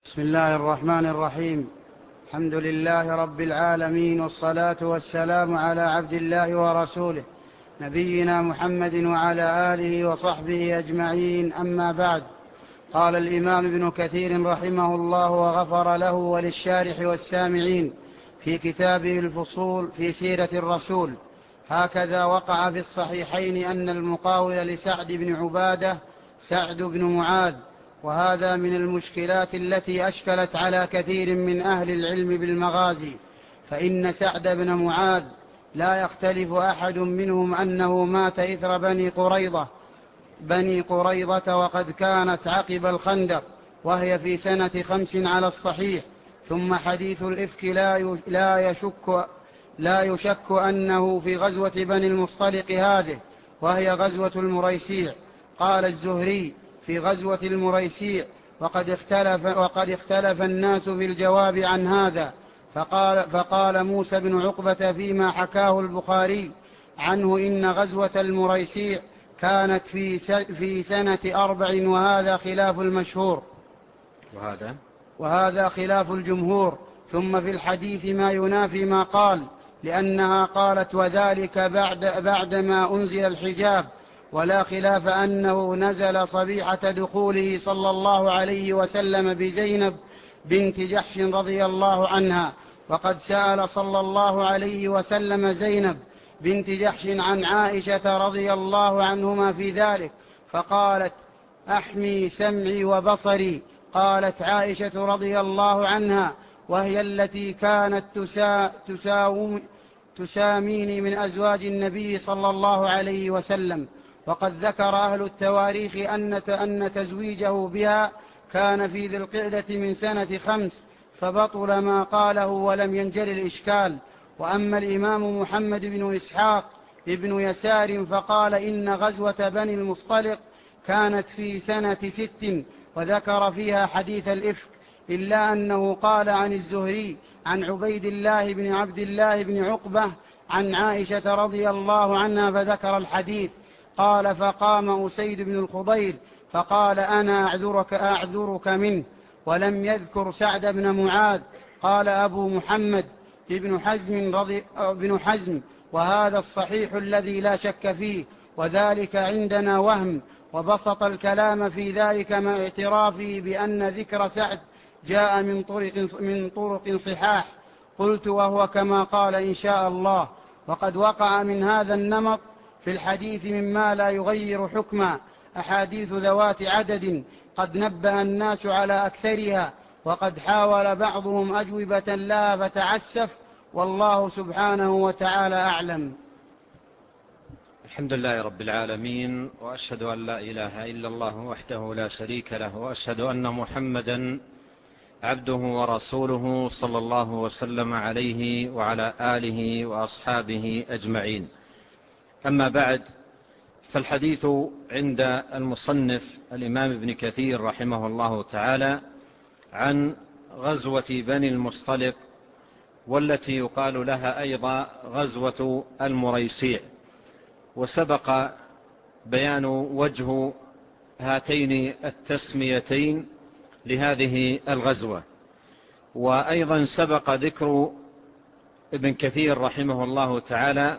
بسم الله الرحمن الرحيم. الحمد لله رب العالمين، والصلاة والسلام على عبد الله ورسوله نبينا محمد وعلى آله وصحبه أجمعين، أما بعد. قال الإمام ابن كثير رحمه الله وغفر له وللشارح والسامعين في كتابه الفصول في سيرة الرسول: هكذا وقع في الصحيحين أن المقاول لسعد بن عبادة سعد بن معاذ، وهذا من المشكلات التي أشكلت على كثير من أهل العلم بالمغازي، فإن سعد بن معاذ لا يختلف أحد منهم أنه مات إثر بني قريظة، وقد كانت عقب الخندق، وهي في سنة 5 على الصحيح. ثم حديث الإفك لا يشك أنه في غزوة بني المصطلق هذه، وهي غزوة المريسيع. قال الزهري في غزوة المريسيع: وقد اختلف الناس في الجواب عن هذا، فقال موسى بن عقبة فيما حكاه البخاري عنه: إن غزوة المريسيع كانت في سنة 4، وهذا خلاف المشهور، وهذا خلاف الجمهور. ثم في الحديث ما ينافي ما قال، لأنها قالت: وذلك بعد ما أنزل الحجاب، ولا خلاف أنه نزل صبيحة دخوله صلى الله عليه وسلم بزينب بنت جحش رضي الله عنها، وقد سأل صلى الله عليه وسلم زينب بنت جحش عن عائشة رضي الله عنهما في ذلك، فقالت: أحمي سمعي وبصري. قالت عائشة رضي الله عنها: وهي التي كانت تساميني من أزواج النبي صلى الله عليه وسلم. وقد ذكر أهل التواريخ أن تزويجه بها كان في ذي القعدة من سنة 5، فبطل ما قاله ولم ينجل الإشكال. وأما الإمام محمد بن إسحاق ابن يسار فقال: إن غزوة بني المصطلق كانت في سنة 6، وذكر فيها حديث الإفك، إلا أنه قال عن الزهري عن عبيد الله بن عبد الله بن عقبة عن عائشة رضي الله عنها فذكر الحديث. قال: فقام أسيد بن الخضير فقال: أنا أعذرك منه. ولم يذكر سعد بن معاذ. قال أبو محمد بن حزم: وهذا الصحيح الذي لا شك فيه، وذلك عندنا وهم. وبسط الكلام في ذلك مع اعترافه بأن ذكر سعد جاء من طرق صحاح. قلت: وهو كما قال إن شاء الله. وقد وقع من هذا النمط في الحديث مما لا يغير حكما أحاديث ذوات عدد قد نبه الناس على أكثرها، وقد حاول بعضهم أجوبة لها فتعسف، والله سبحانه وتعالى أعلم. الحمد لله رب العالمين، وأشهد أن لا إله إلا الله وحده لا شريك له، وأشهد أن محمدا عبده ورسوله صلى الله وسلم عليه وعلى آله وأصحابه أجمعين. أما بعد، فالحديث عند المصنف الإمام ابن كثير رحمه الله تعالى عن غزوة بني المصطلق، والتي يقال لها أيضا غزوة المريسيع. وسبق بيان وجه هاتين التسميتين لهذه الغزوة، وأيضا سبق ذكر ابن كثير رحمه الله تعالى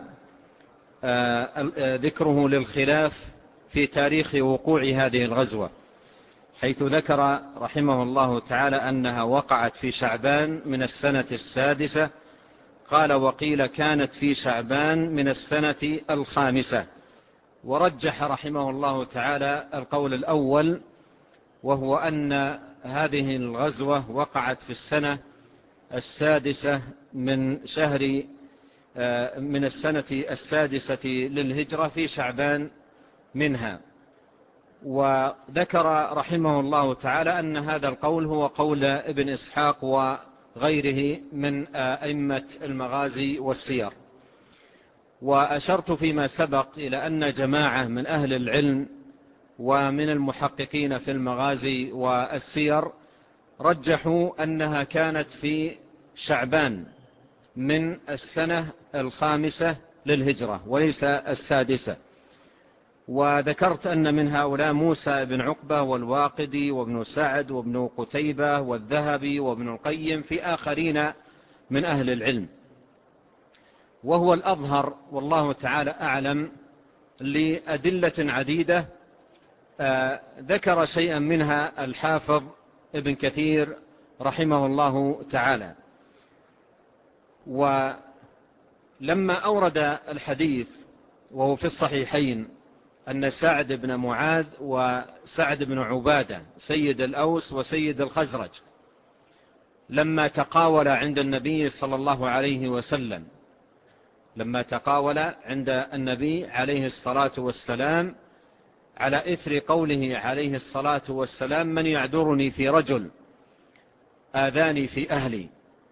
ذكره للخلاف في تاريخ وقوع هذه الغزوة، حيث ذكر رحمه الله تعالى أنها وقعت في شعبان من السنة 6، قال: وقيل كانت في شعبان من السنة 5. ورجح رحمه الله تعالى القول الأول، وهو أن هذه الغزوة وقعت في السنة 6 من السنة 6 للهجرة في شعبان منها. وذكر رحمه الله تعالى أن هذا القول هو قول ابن إسحاق وغيره من أئمة المغازي والسير. وأشرت فيما سبق إلى أن جماعة من أهل العلم ومن المحققين في المغازي والسير رجحوا أنها كانت في شعبان من السنة 5 للهجرة وليس 6. وذكرت أن من هؤلاء موسى بن عقبة والواقدي وابن سعد وابن قتيبة والذهبي وابن القيم في آخرين من أهل العلم. وهو الأظهر والله تعالى أعلم لأدلة عديدة ذكر شيئا منها الحافظ ابن كثير رحمه الله تعالى. ولما أورد الحديث وهو في الصحيحين أن سعد بن معاذ وسعد بن عبادة سيد الأوس وسيد الخزرج لما تقاول عند النبي صلى الله عليه وسلم، لما تقاول عند النبي عليه الصلاة والسلام على إثر قوله عليه الصلاة والسلام: من يعذرني في رجل آذاني في أهلي.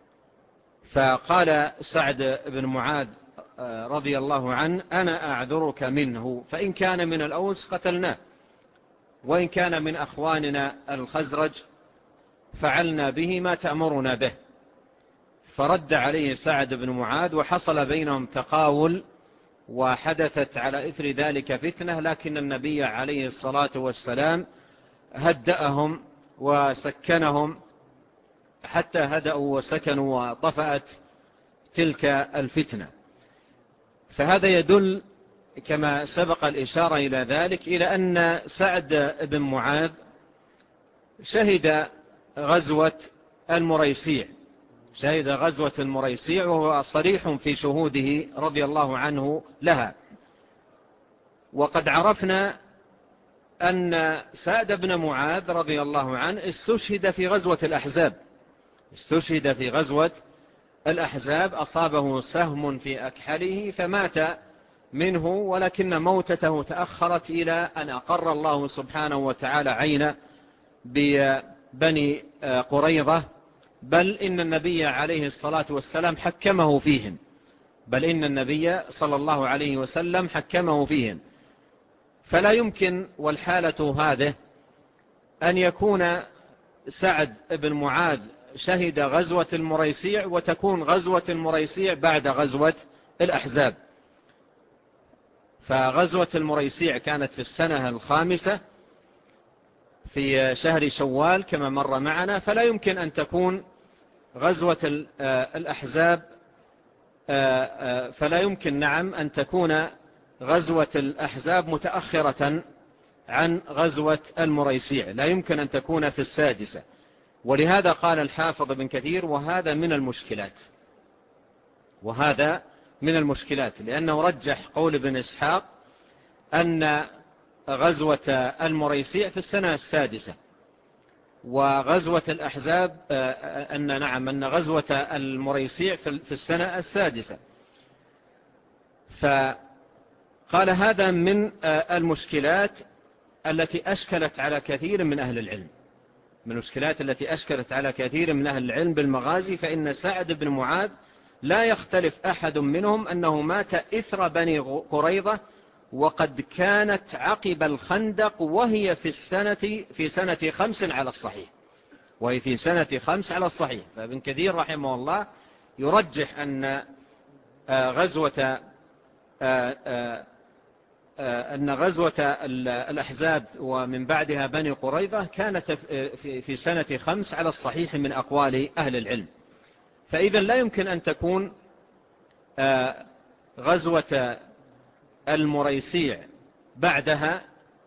فقال سعد بن معاذ رضي الله عنه: أنا أعذرك منه، فإن كان من الأوس قتلناه، وإن كان من أخواننا الخزرج فعلنا به ما تأمرنا به. فرد عليه سعد بن معاذ وحصل بينهم تقاول وحدثت على إثر ذلك فتنة، لكن النبي عليه الصلاة والسلام هدأهم وسكنهم حتى هدأوا وسكنوا وطفأت تلك الفتنة. فهذا يدل كما سبق الإشارة إلى ذلك إلى أن سعد بن معاذ شهد غزوة المريسيع، شهد غزوة المريسيع، وهو صريح في شهوده رضي الله عنه لها. وقد عرفنا أن سعد بن معاذ رضي الله عنه استشهد في غزوة الأحزاب، استشهد في غزوة الأحزاب، أصابه سهم في أكحله فمات منه، ولكن موتته تأخرت إلى أن أقر الله سبحانه وتعالى عينه ببني قريظة، بل إن النبي عليه الصلاة والسلام حكمه فيهم، بل إن النبي صلى الله عليه وسلم حكمه فيهم. فلا يمكن والحالة هذه أن يكون سعد بن معاذ شهد غزوة المريسيع وتكون غزوة المريسيع بعد غزوة الأحزاب. فغزوة المريسيع كانت في السنة الخامسة في شهر شوال كما مر معنا، فلا يمكن أن تكون غزوة الأحزاب، فلا يمكن أن تكون غزوة الأحزاب متأخرة عن غزوة المريسيع، لا يمكن أن تكون في السادسة. ولهذا قال الحافظ ابن كثير: وهذا من المشكلات، وهذا من المشكلات، لأنه رجح قول ابن إسحاق أن غزوة المريسيع في السنة السادسة، وغزوة الأحزاب أن غزوة المريسيع في السنة السادسة. فقال هذا من المشكلات التي أشكلت على كثير من أهل العلم، من المشكلات التي أشكلت على كثير من أهل العلم بالمغازي. فإن سعد بن معاذ لا يختلف أحد منهم أنه مات إثر بني قريظة، وقد كانت عقب الخندق، وهي في سنة 5 على الصحيح، وهي في سنة 5 على الصحيح. فابن كثير رحمه الله يرجح أن غزوة الأحزاب ومن بعدها بني قريظة كانت في سنة 5 على الصحيح من أقوال أهل العلم. فإذا لا يمكن أن تكون غزوة المريسيع بعدها،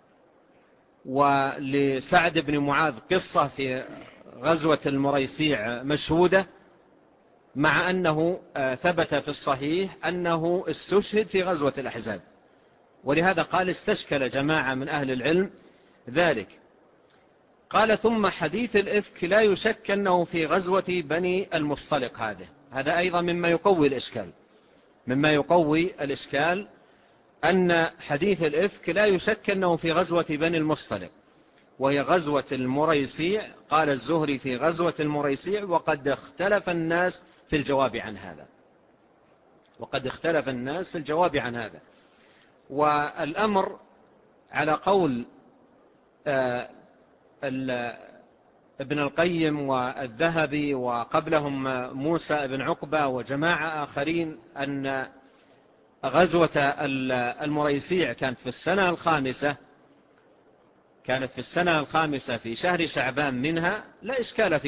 ولسعد بن معاذ قصة في غزوة المريسيع مشهودة، مع أنه ثبت في الصحيح أنه استشهد في غزوة الأحزاب. ولهذا قال: استشكل جماعة من أهل العلم ذلك. قال: ثم حديث الإفك لا يشك أنه في غزوة بني المصطلق. هذا أيضا مما يقوي الإشكال، مما يقوي الإشكال أن حديث الإفك لا يشك أنه في غزوة بني المصطلق، وهي غزوة المريسيع. قال الزهري: في غزوة المريسيع، وقد اختلف الناس في الجواب عن هذا، وقد اختلف الناس في الجواب عن هذا. والأمر على قول ابن القيم والذهبي وقبلهم موسى بن عقبة وجماعة آخرين، أن غزوة المريسيع كانت في السنة الخامسة في شهر شعبان منها، لا إشكال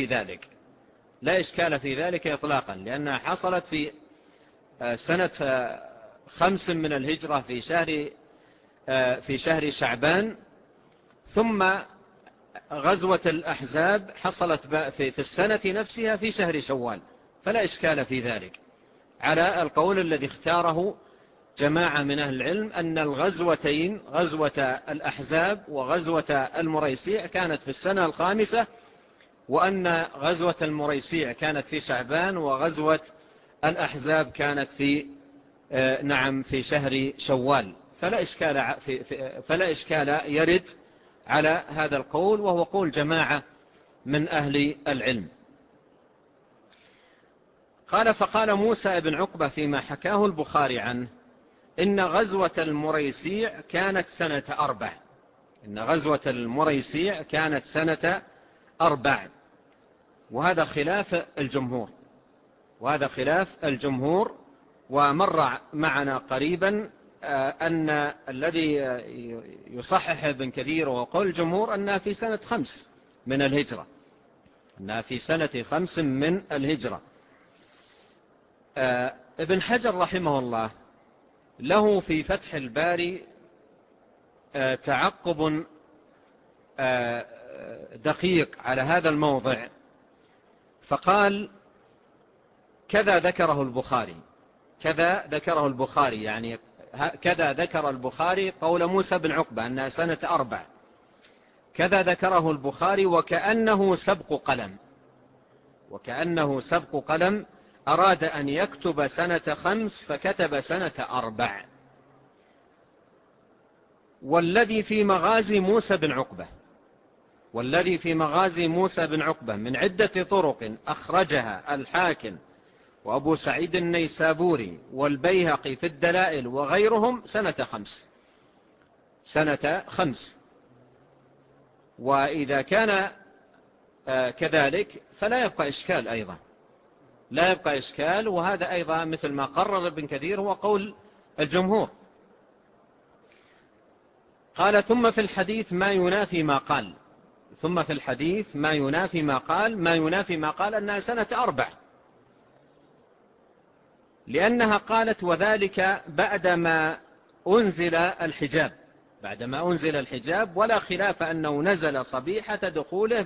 في ذلك إطلاقا، لأنها حصلت في سنة 5 من الهجرة في شهر شعبان. ثم غزوة الأحزاب حصلت في السنة نفسها في شهر شوال، فلا إشكال في ذلك، على القول الذي اختاره جماعة من أهل العلم أن الغزوتين، غزوة الأحزاب وغزوة المريسيع، كانت في السنة الخامسة، وأن غزوة المريسيع كانت في شعبان، وغزوة الأحزاب كانت في شهر شوال. فلا إشكال يرد على هذا القول، وهو قول جماعة من أهل العلم. فقال موسى بن عقبة فيما حكاه البخاري عنه: إن غزوة المريسيع كانت سنة 4. وهذا خلاف الجمهور. ومر معنا قريبا أن الذي يصحح ابن كثير وقول الجمهور أنها في سنة 5 من الهجرة. ابن حجر رحمه الله له في فتح الباري تعقب دقيق على هذا الموضع، فقال: كذا ذكره البخاري، يعني كذا ذكر البخاري قول موسى بن عقبة أنها سنة 4، كذا ذكره البخاري وكأنه سبق قلم أراد أن يكتب سنة 5 فكتب سنة 4. والذي في مغازي موسى بن عقبة من عدة طرق أخرجها الحاكم وأبو سعيد النيسابوري والبيهقي في الدلائل وغيرهم سنة 5. وإذا كان كذلك فلا يبقى إشكال وهذا أيضا مثل ما قرر ابن كثير هو قول الجمهور. قال: ثم في الحديث ما ينافي ما قال أنها سنة 4، لأنها قالت: وذلك بعدما أنزل الحجاب، ولا خلاف أنه نزل صبيحة دخوله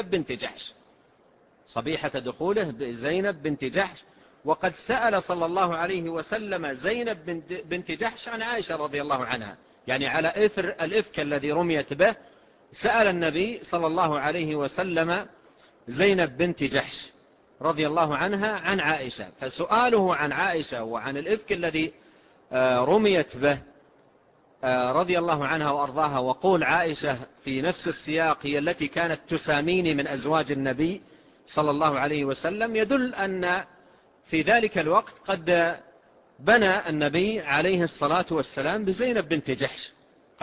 بزينب بنت جحش. وقد سأل صلى الله عليه وسلم زينب بنت جحش عن عائشة رضي الله عنها، يعني على إثر الإفك الذي رميت به سأل النبي صلى الله عليه وسلم زينب بنت جحش رضي الله عنها عن عائشة. فسؤاله عن عائشة وعن الإفك الذي رميت به رضي الله عنها وأرضاها، وقول عائشة في نفس السياق هي التي كانت تساميني من أزواج النبي صلى الله عليه وسلم، يدل أن في ذلك الوقت قد بنى النبي عليه الصلاة والسلام بزينب بنت جحش،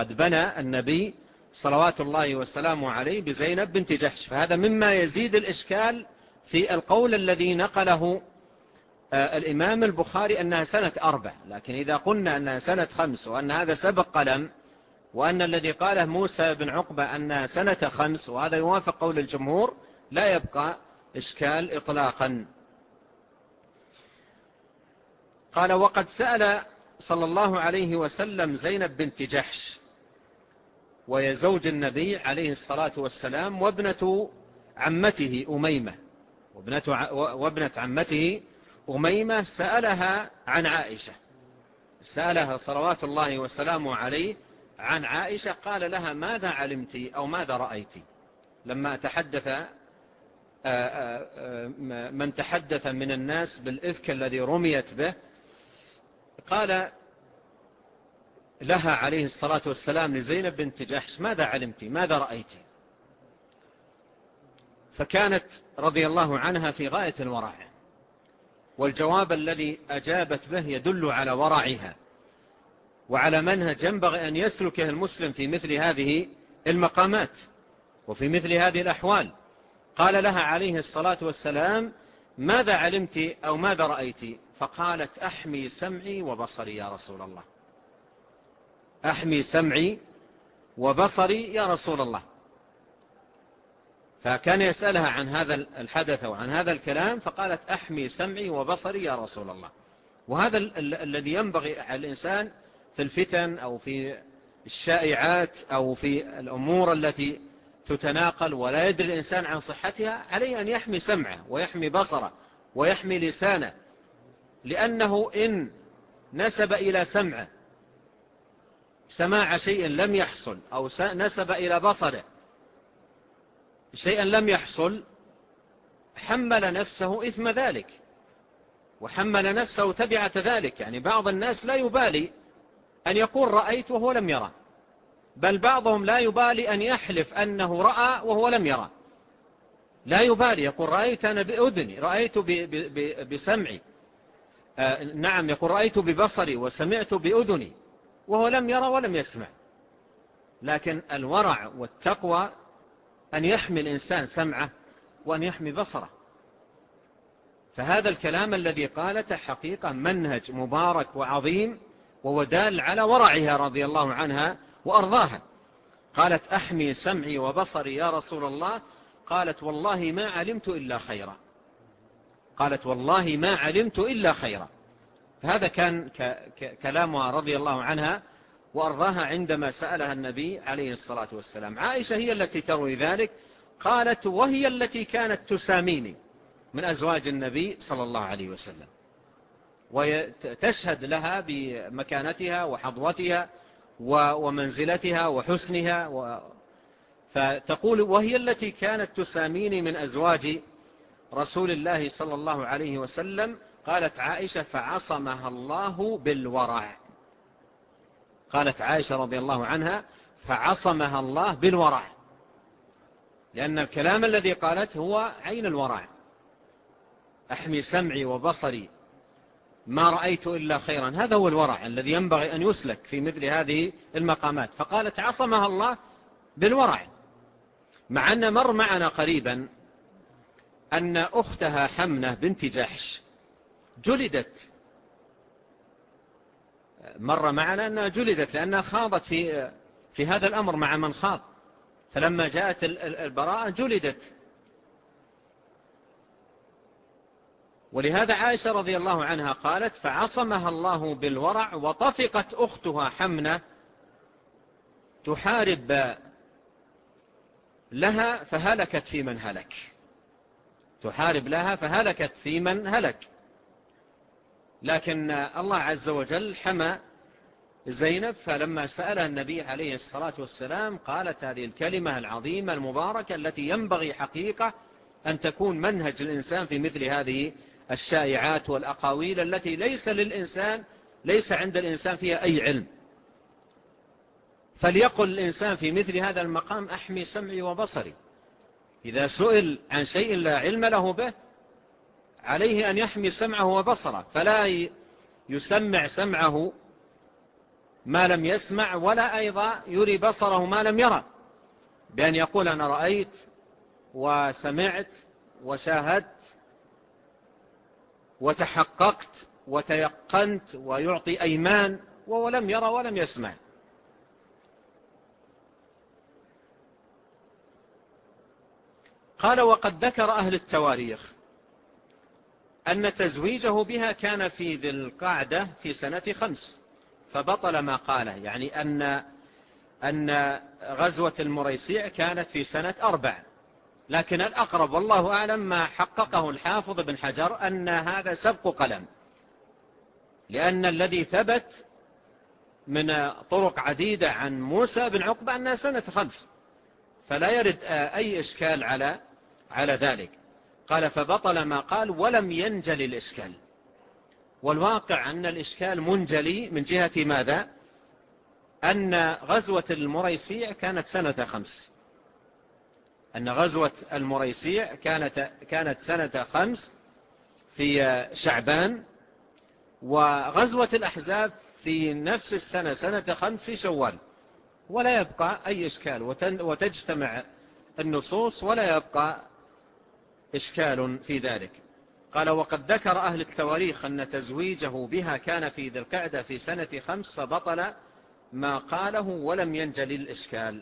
صلوات الله وسلامه عليه بزينب بنت جحش. فهذا مما يزيد الإشكال في القول الذي نقله الإمام البخاري أنها سنة 4. لكن إذا قلنا أنها سنة 5 وأن هذا سبق قلم، وأن الذي قاله موسى بن عقبة أنها سنة 5 وهذا يوافق قول الجمهور، لا يبقى إشكال إطلاقا. قال: وقد سأل صلى الله عليه وسلم زينب بنت جحش، وهي زوج النبي عليه الصلاة والسلام، وابنة عمته أميمة سألها عن عائشة، سألها صلوات الله وسلامه عليه عن عائشة، قال لها: ماذا علمت أو ماذا رأيت؟ لما تحدث من تحدث من الناس بالإفك الذي رميت به، قال لها عليه الصلاة والسلام لزينب بنت جحش: ماذا علمت ماذا رأيت؟ فكانت رضي الله عنها في غاية الورع، والجواب الذي أجابت به يدل على ورعها وعلى منهج ينبغي أن يسلكه المسلم في مثل هذه المقامات وفي مثل هذه الأحوال. قال لها عليه الصلاة والسلام: ماذا علمت أو ماذا رأيت؟ فقالت أحمي سمعي وبصري يا رسول الله. أحمي سمعي وبصري يا رسول الله. فكان يسألها عن هذا الحدث وعن هذا الكلام، فقالت أحمي سمعي وبصري يا رسول الله. وهذا الذي ينبغي على الإنسان في الفتن أو في الشائعات أو في الأمور التي تتناقل ولا يدري الإنسان عن صحتها، عليه أن يحمي سمعه ويحمي بصره ويحمي لسانه، لأنه إن نسب إلى سمعه سماع شيء لم يحصل أو نسب إلى بصره شيئا لم يحصل، حمل نفسه إثم ذلك وحمل نفسه تبعة ذلك. يعني بعض الناس لا يبالي أن يقول رأيت وهو لم يرى، بل بعضهم لا يبالي أن يحلف أنه رأى وهو لم يرى، لا يبالي، يقول رأيت أنا بأذني، رأيت بسمعي، نعم يقول رأيت ببصري وسمعت بأذني، وهو لم يرى ولم يسمع. لكن الورع والتقوى أن يحمي الإنسان سمعه وأن يحمي بصره. فهذا الكلام الذي قالته حقيقة منهج مبارك وعظيم، وودال على ورعها رضي الله عنها وأرضاها. قالت أحمي سمعي وبصري يا رسول الله. قالت والله ما علمت إلا خيرا. قالت والله ما علمت إلا خيرا. فهذا كان كلامها رضي الله عنها وأرضاها عندما سألها النبي عليه الصلاة والسلام. عائشة هي التي تروي ذلك، قالت وهي التي كانت تساميني من أزواج النبي صلى الله عليه وسلم، وتشهد لها بمكانتها وحظوتها ومنزلتها وحسنها، فتقول وهي التي كانت تساميني من أزواج رسول الله صلى الله عليه وسلم. قالت عائشة فعصمها الله بالورع. قالت عائشة رضي الله عنها فعصمها الله بالورع، لأن الكلام الذي قالت هو عين الورع. أحمي سمعي وبصري ما رأيت إلا خيرا، هذا هو الورع الذي ينبغي أن يسلك في مثل هذه المقامات. فقالت عصمها الله بالورع، مع أن مر معنا قريبا أن أختها حمنة بنت جحش جلدت. مر معنا أنها جلدت لأنها خاضت في هذا الأمر مع من خاض، فلما جاءت البراءة جلدت. ولهذا عائشة رضي الله عنها قالت فعصمها الله بالورع. وطفقت أختها حمنة تحارب لها فهلكت في من هلك، تحارب لها فهلكت في من هلك. لكن الله عز وجل حمى زينب، فلما سألها النبي عليه الصلاة والسلام قالت هذه الكلمة العظيمة المباركة التي ينبغي حقيقة أن تكون منهج الإنسان في مثل هذه الشائعات والأقاويل التي ليس عند الإنسان فيها أي علم. فليقل الإنسان في مثل هذا المقام أحمي سمعي وبصري. إذا سئل عن شيء لا علم له به عليه أن يحمي سمعه وبصره، فلا يسمع سمعه ما لم يسمع، ولا أيضا يري بصره ما لم يرى، بأن يقول أنا رأيت وسمعت وشاهدت وتحققت وتيقنت ويعطي أيمان وهو لم يرى ولم يسمع. قال وقد ذكر أهل التواريخ أن تزويجه بها كان في ذي القعدة في سنة 5، فبطل ما قاله، يعني أن غزوة المريسيع كانت في سنة 4، لكن الأقرب والله أعلم ما حققه الحافظ بن حجر أن هذا سبق قلم، لأن الذي ثبت من طرق عديدة عن موسى بن عقبة أنها سنة 5، فلا يرد أي إشكال على ذلك. قال فبطل ما قال ولم ينجل الإشكال، والواقع أن الإشكال منجلي من جهة ماذا؟ أن غزوة المريسيع كانت سنة 5، أن غزوة المريسيع كانت سنة 5 في شعبان، وغزوة الأحزاب في نفس السنة سنة 5 في شوال، ولا يبقى أي إشكال، وتجتمع النصوص ولا يبقى إشكال في ذلك. قال: وقد ذكر أهل التواريخ أن تزويجه بها كان في ذي القعدة في سنة 5 فبطل ما قاله ولم ينجل الإشكال.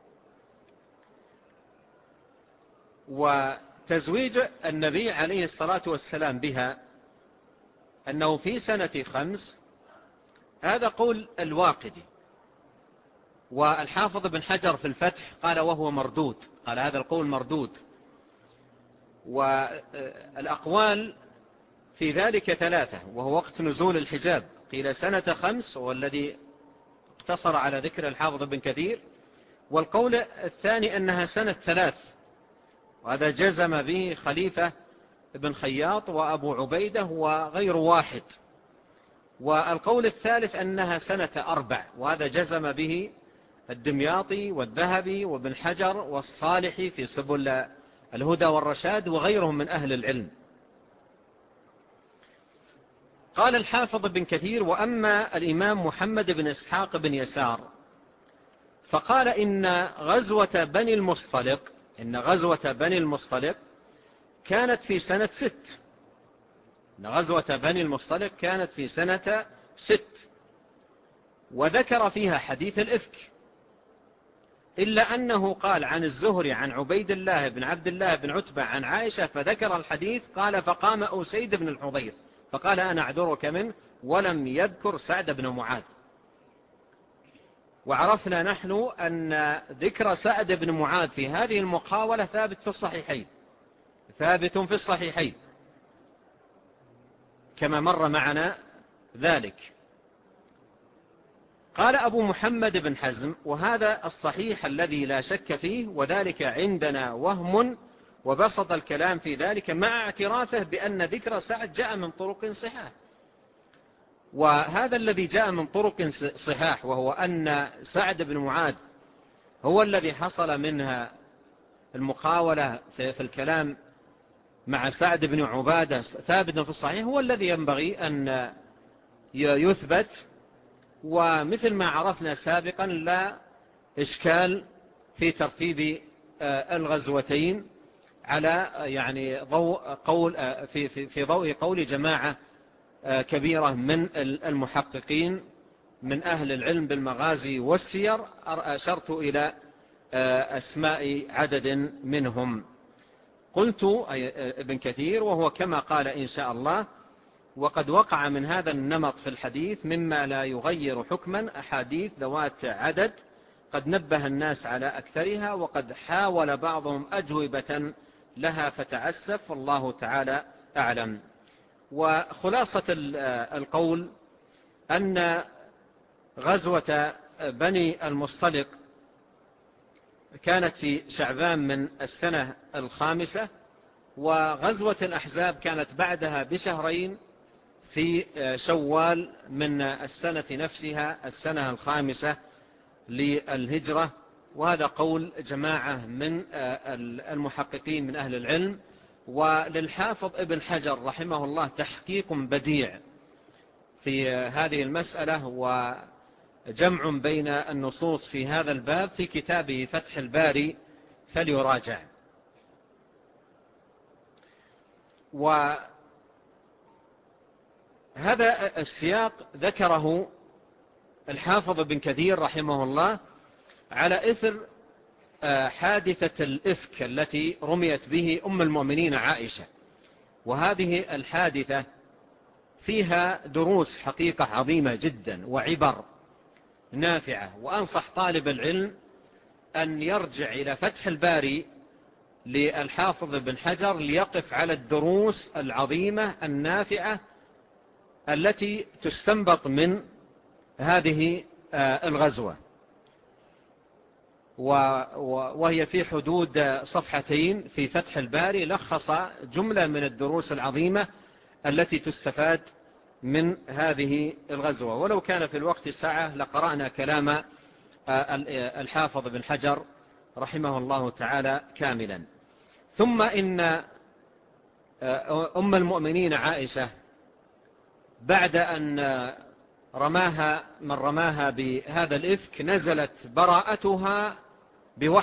وتزويج النبي عليه الصلاة والسلام بها أنه في سنة 5 هذا قول الواقدي، والحافظ بن حجر في الفتح قال وهو مردود، قال هذا القول مردود. والأقوال في ذلك 3، وهو وقت نزول الحجاب، قيل سنة 5 والذي اقتصر على ذكر الحافظ بن كثير، والقول الثاني أنها سنة 3، وهذا جزم به خليفة بن خياط وأبو عبيدة وغير واحد. والقول الثالث أنها سنة 4، وهذا جزم به الدمياطي والذهبي وابن حجر والصالحي في سبل الهدى والرشاد وغيرهم من أهل العلم. قال الحافظ بن كثير: وأما الإمام محمد بن إسحاق بن يسار فقال إن غزوة بني المصطلق كانت في سنة 6، إن غزوة بني المصطلق كانت في سنة 6، وذكر فيها حديث الإفك، إلا أنه قال عن الزهري عن عبيد الله بن عبد الله بن عتبة عن عائشة فذكر الحديث، قال: فقام أسيد بن الحضير فقال: أنا أعذرك منه، ولم يذكر سعد بن معاذ. وعرفنا نحن أن ذكر سعد بن معاذ في هذه المقاولة ثابت في الصحيحين كما مر معنا ذلك. قال أبو محمد بن حزم: وهذا الصحيح الذي لا شك فيه، وذلك عندنا وهم، وبسط الكلام في ذلك مع اعترافه بأن ذكر سعد جاء من طرق صحاح. وهذا الذي جاء من طرق صحاح، وهو أن سعد بن معاذ هو الذي حصل منها المقاولة في الكلام مع سعد بن عبادة ثابت في الصحيح، هو الذي ينبغي أن يثبت. ومثل ما عرفنا سابقا لا إشكال في ترتيب الغزوتين على يعني في ضوء قول جماعة كبيرة من المحققين من أهل العلم بالمغازي والسير، أشرت إلى أسماء عدد منهم. قلت ابن كثير: وهو كما قال إن شاء الله. وقد وقع من هذا النمط في الحديث مما لا يغير حكما أحاديث ذوات عدد قد نبه الناس على أكثرها، وقد حاول بعضهم أجوبة لها فتعسف، والله تعالى أعلم. وخلاصة القول أن غزوة بني المصطلق كانت في شعبان من السنة 5، وغزوة الأحزاب كانت بعدها بشهرين في شوال من السنة نفسها، السنة 5 للهجرة. وهذا قول جماعة من المحققين من أهل العلم. وللحافظ ابن حجر رحمه الله تحقيق بديع في هذه المسألة وجمع بين النصوص في هذا الباب في كتابه فتح الباري، فليراجع. وهذا السياق ذكره الحافظ بن كثير رحمه الله على إثر حادثة الإفك التي رميت به أم المؤمنين عائشة. وهذه الحادثة فيها دروس حقيقة عظيمة جدا وعبر نافعة، وأنصح طالب العلم أن يرجع إلى فتح الباري للحافظ بن حجر ليقف على الدروس العظيمة النافعة التي تستنبط من هذه الغزوة، وهي في حدود صفحتين في فتح الباري، لخص جملة من الدروس العظيمة التي تستفاد من هذه الغزوة. ولو كان في الوقت ساعة لقرأنا كلام الحافظ بن حجر رحمه الله تعالى كاملا. ثم إن أم المؤمنين عائشة بعد أن رماها بهذا الإفك نزلت براءتها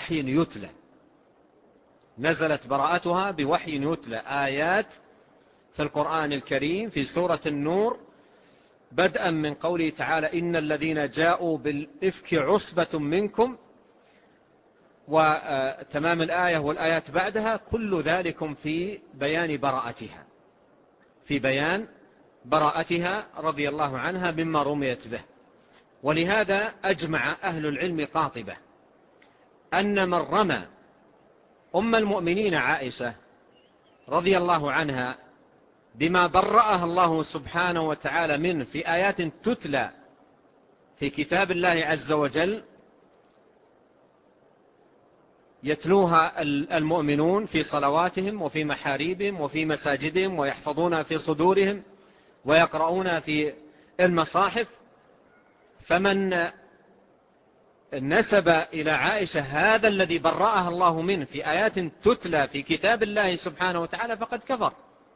بوحي يتلى، آيات في القرآن الكريم في سورة النور، بدءا من قوله تعالى إن الذين جاءوا بالإفك عصبة منكم، وتمام الآية والآيات بعدها، كل ذلك في بيان براءتها، في بيان براءتها رضي الله عنها مما رميت به. ولهذا أجمع أهل العلم قاطبة أن من رمى أم المؤمنين عائشة رضي الله عنها بما برأها الله سبحانه وتعالى منه في آيات تتلى في كتاب الله عز وجل يتلوها المؤمنون في صلواتهم وفي محاريبهم وفي مساجدهم ويحفظون في صدورهم ويقرؤون في المصاحف، فمن نسب إلى عائشة هذا الذي برأها الله منه في آيات تتلى في كتاب الله سبحانه وتعالى فقد كفر.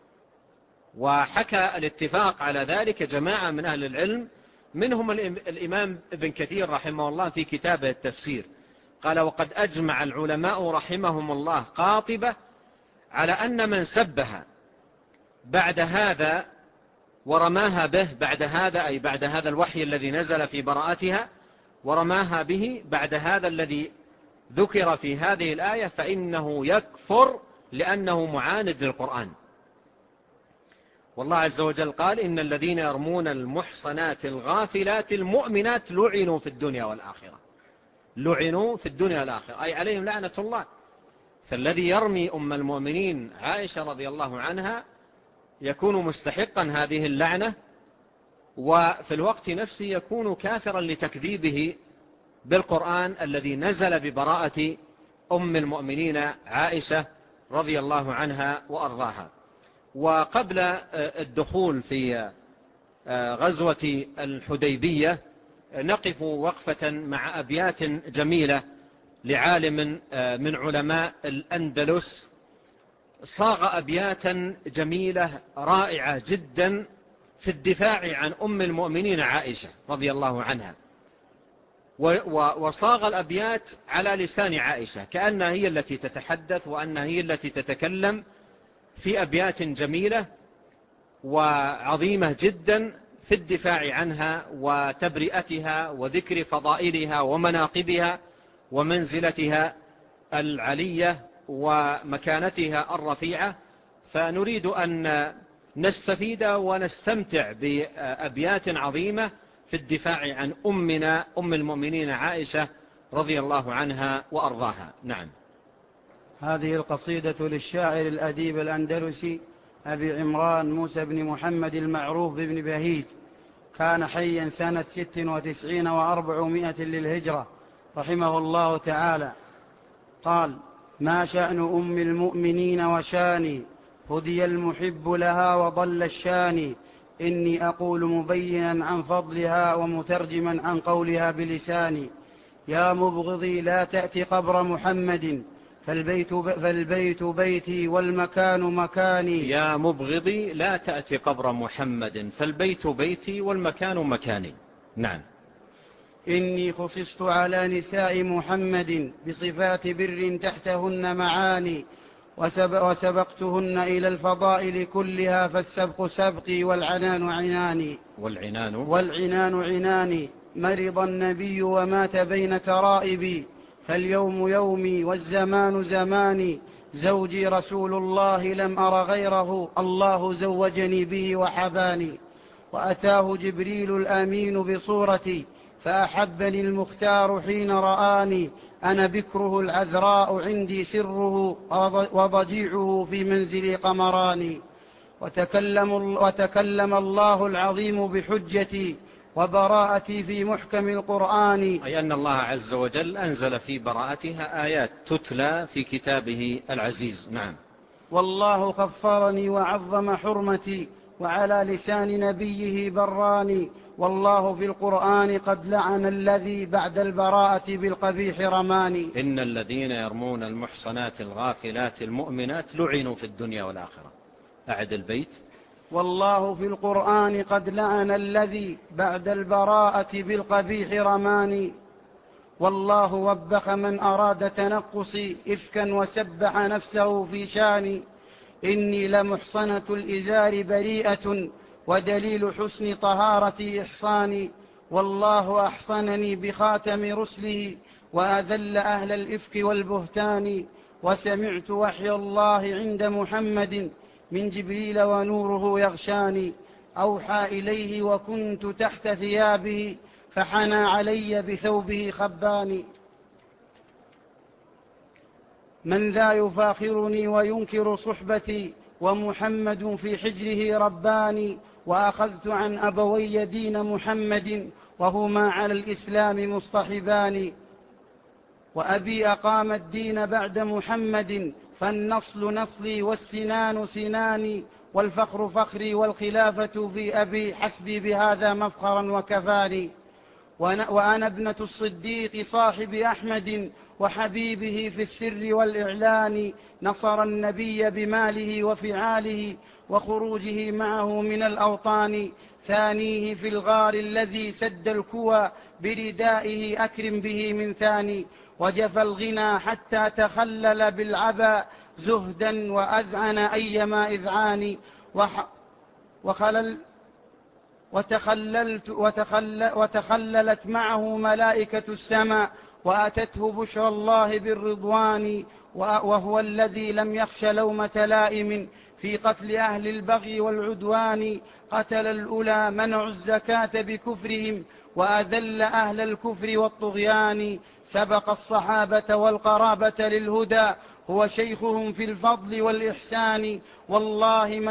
وحكى الاتفاق على ذلك جماعة من أهل العلم، منهم الإمام ابن كثير رحمه الله في كتابه التفسير، قال وقد أجمع العلماء رحمهم الله قاطبة على أن من سبها بعد هذا ورماها به بعد هذا، أي بعد هذا الوحي الذي نزل في براءتها، ورماها به بعد هذا الذي ذكر في هذه الآية، فإنه يكفر لأنه معاند للقرآن. والله عز وجل قال إن الذين يرمون المحصنات الغافلات المؤمنات لعنوا في الدنيا والآخرة، لعنوا في الدنيا والآخرة، أي عليهم لعنة الله. فالذي يرمي أم المؤمنين عائشة رضي الله عنها يكون مستحقا هذه اللعنة، وفي الوقت نفسه يكون كافرا لتكذيبه بالقرآن الذي نزل ببراءة أم المؤمنين عائشة رضي الله عنها وأرضاها. وقبل الدخول في غزوة الحديبية نقف وقفة مع أبيات جميلة لعالم من علماء الأندلس، صاغ أبياتا جميلة رائعة جدا في الدفاع عن أم المؤمنين عائشة رضي الله عنها، وصاغ الأبيات على لسان عائشة كأنها هي التي تتحدث وأنها هي التي تتكلم، في أبيات جميلة وعظيمة جدا في الدفاع عنها وتبرئتها وذكر فضائلها ومناقبها ومنزلتها العلية ومكانتها الرفيعة. فنريد أن نستفيد ونستمتع بأبيات عظيمة في الدفاع عن أمنا أم المؤمنين عائشة رضي الله عنها وأرضاها. نعم. هذه القصيدة للشاعر الأديب الأندلسي أبي عمران موسى بن محمد المعروف بن بهيج، كان حيا سنة 96 و400 للهجرة رحمه الله تعالى. قال: ما شأن أم المؤمنين وشاني، هدي المحب لها وضل الشاني، إني أقول مبينا عن فضلها ومترجما عن قولها بلساني. يا مبغضي لا تأتي قبر محمد، فالبيت بيتي والمكان مكاني. يا مبغضي لا تأتي قبر محمد، فالبيت بيتي والمكان مكاني. نعم. إني خصصت على نساء محمد بصفات بر تحتهن معاني، وسبقتهن إلى الفضائل كلها، فالسبق سبقي والعنان عناني. والعنان عناني. مرض النبي ومات بين ترائبي، فاليوم يومي والزمان زماني. زوجي رسول الله لم أر غيره، الله زوجني به وحباني. وأتاه جبريل الأمين بصورتي، فأحبني المختار حين رآني. أنا بكره العذراء عندي سره، وضجيعه في منزلي قمراني. وتكلم الله العظيم بحجتي وبراءتي في محكم القرآن. أي أن الله عز وجل أنزل في براءتها آيات تتلى في كتابه العزيز. نعم. والله خفرني وعظم حرمتي، وعلى لسان نبيه براني. والله في القرآن قد لعن الذي بعد البراءة بالقبيح رماني. إن الذين يرمون المحصنات الغافلات المؤمنات لعنوا في الدنيا والآخرة. أعد البيت. والله في القرآن قد لعن الذي بعد البراءة بالقبيح رماني. والله وبخ من أراد تنقصي إفكا وسبح نفسه في شاني. إني لمحصنة الإزار بريئة ودليل حسن طهارتي إحصاني، والله أحصنني بخاتم رسله وأذل أهل الإفك والبهتان. وسمعت وحي الله عند محمد من جبريل ونوره يغشاني، أوحى إليه وكنت تحت ثيابه فحنى علي بثوبه خباني. من ذا يفاخرني وينكر صحبتي ومحمد في حجره رباني، وأخذت عن أبوي دين محمد وهما على الإسلام مصطحبان. وأبي أقام الدين بعد محمد فالنصل نصلي والسنان سناني، والفخر فخري والخلافة في أبي حسبي بهذا مفخرا وكفاني. وأنا ابنة الصديق صاحب أحمد وحبيبه في السر والإعلان، نصر النبي بماله وفعاله وخروجه معه من الأوطان. ثانيه في الغار الذي سد الكوى بردائه أكرم به من ثاني، وجفى الغنى حتى تخلل بالعبا زهدا وأذعن أيما إذعان. وتخللت معه ملائكة السماء وأتته بشرى الله بالرضوان، وهو الذي لم يخش لومة لائم في قتل أهل البغي والعدوان. قتل الأولى منعوا الزكاة بكفرهم وأذل أهل الكفر والطغيان. سبق الصحابة والقرابة للهدى هو شيخهم في الفضل والإحسان، والله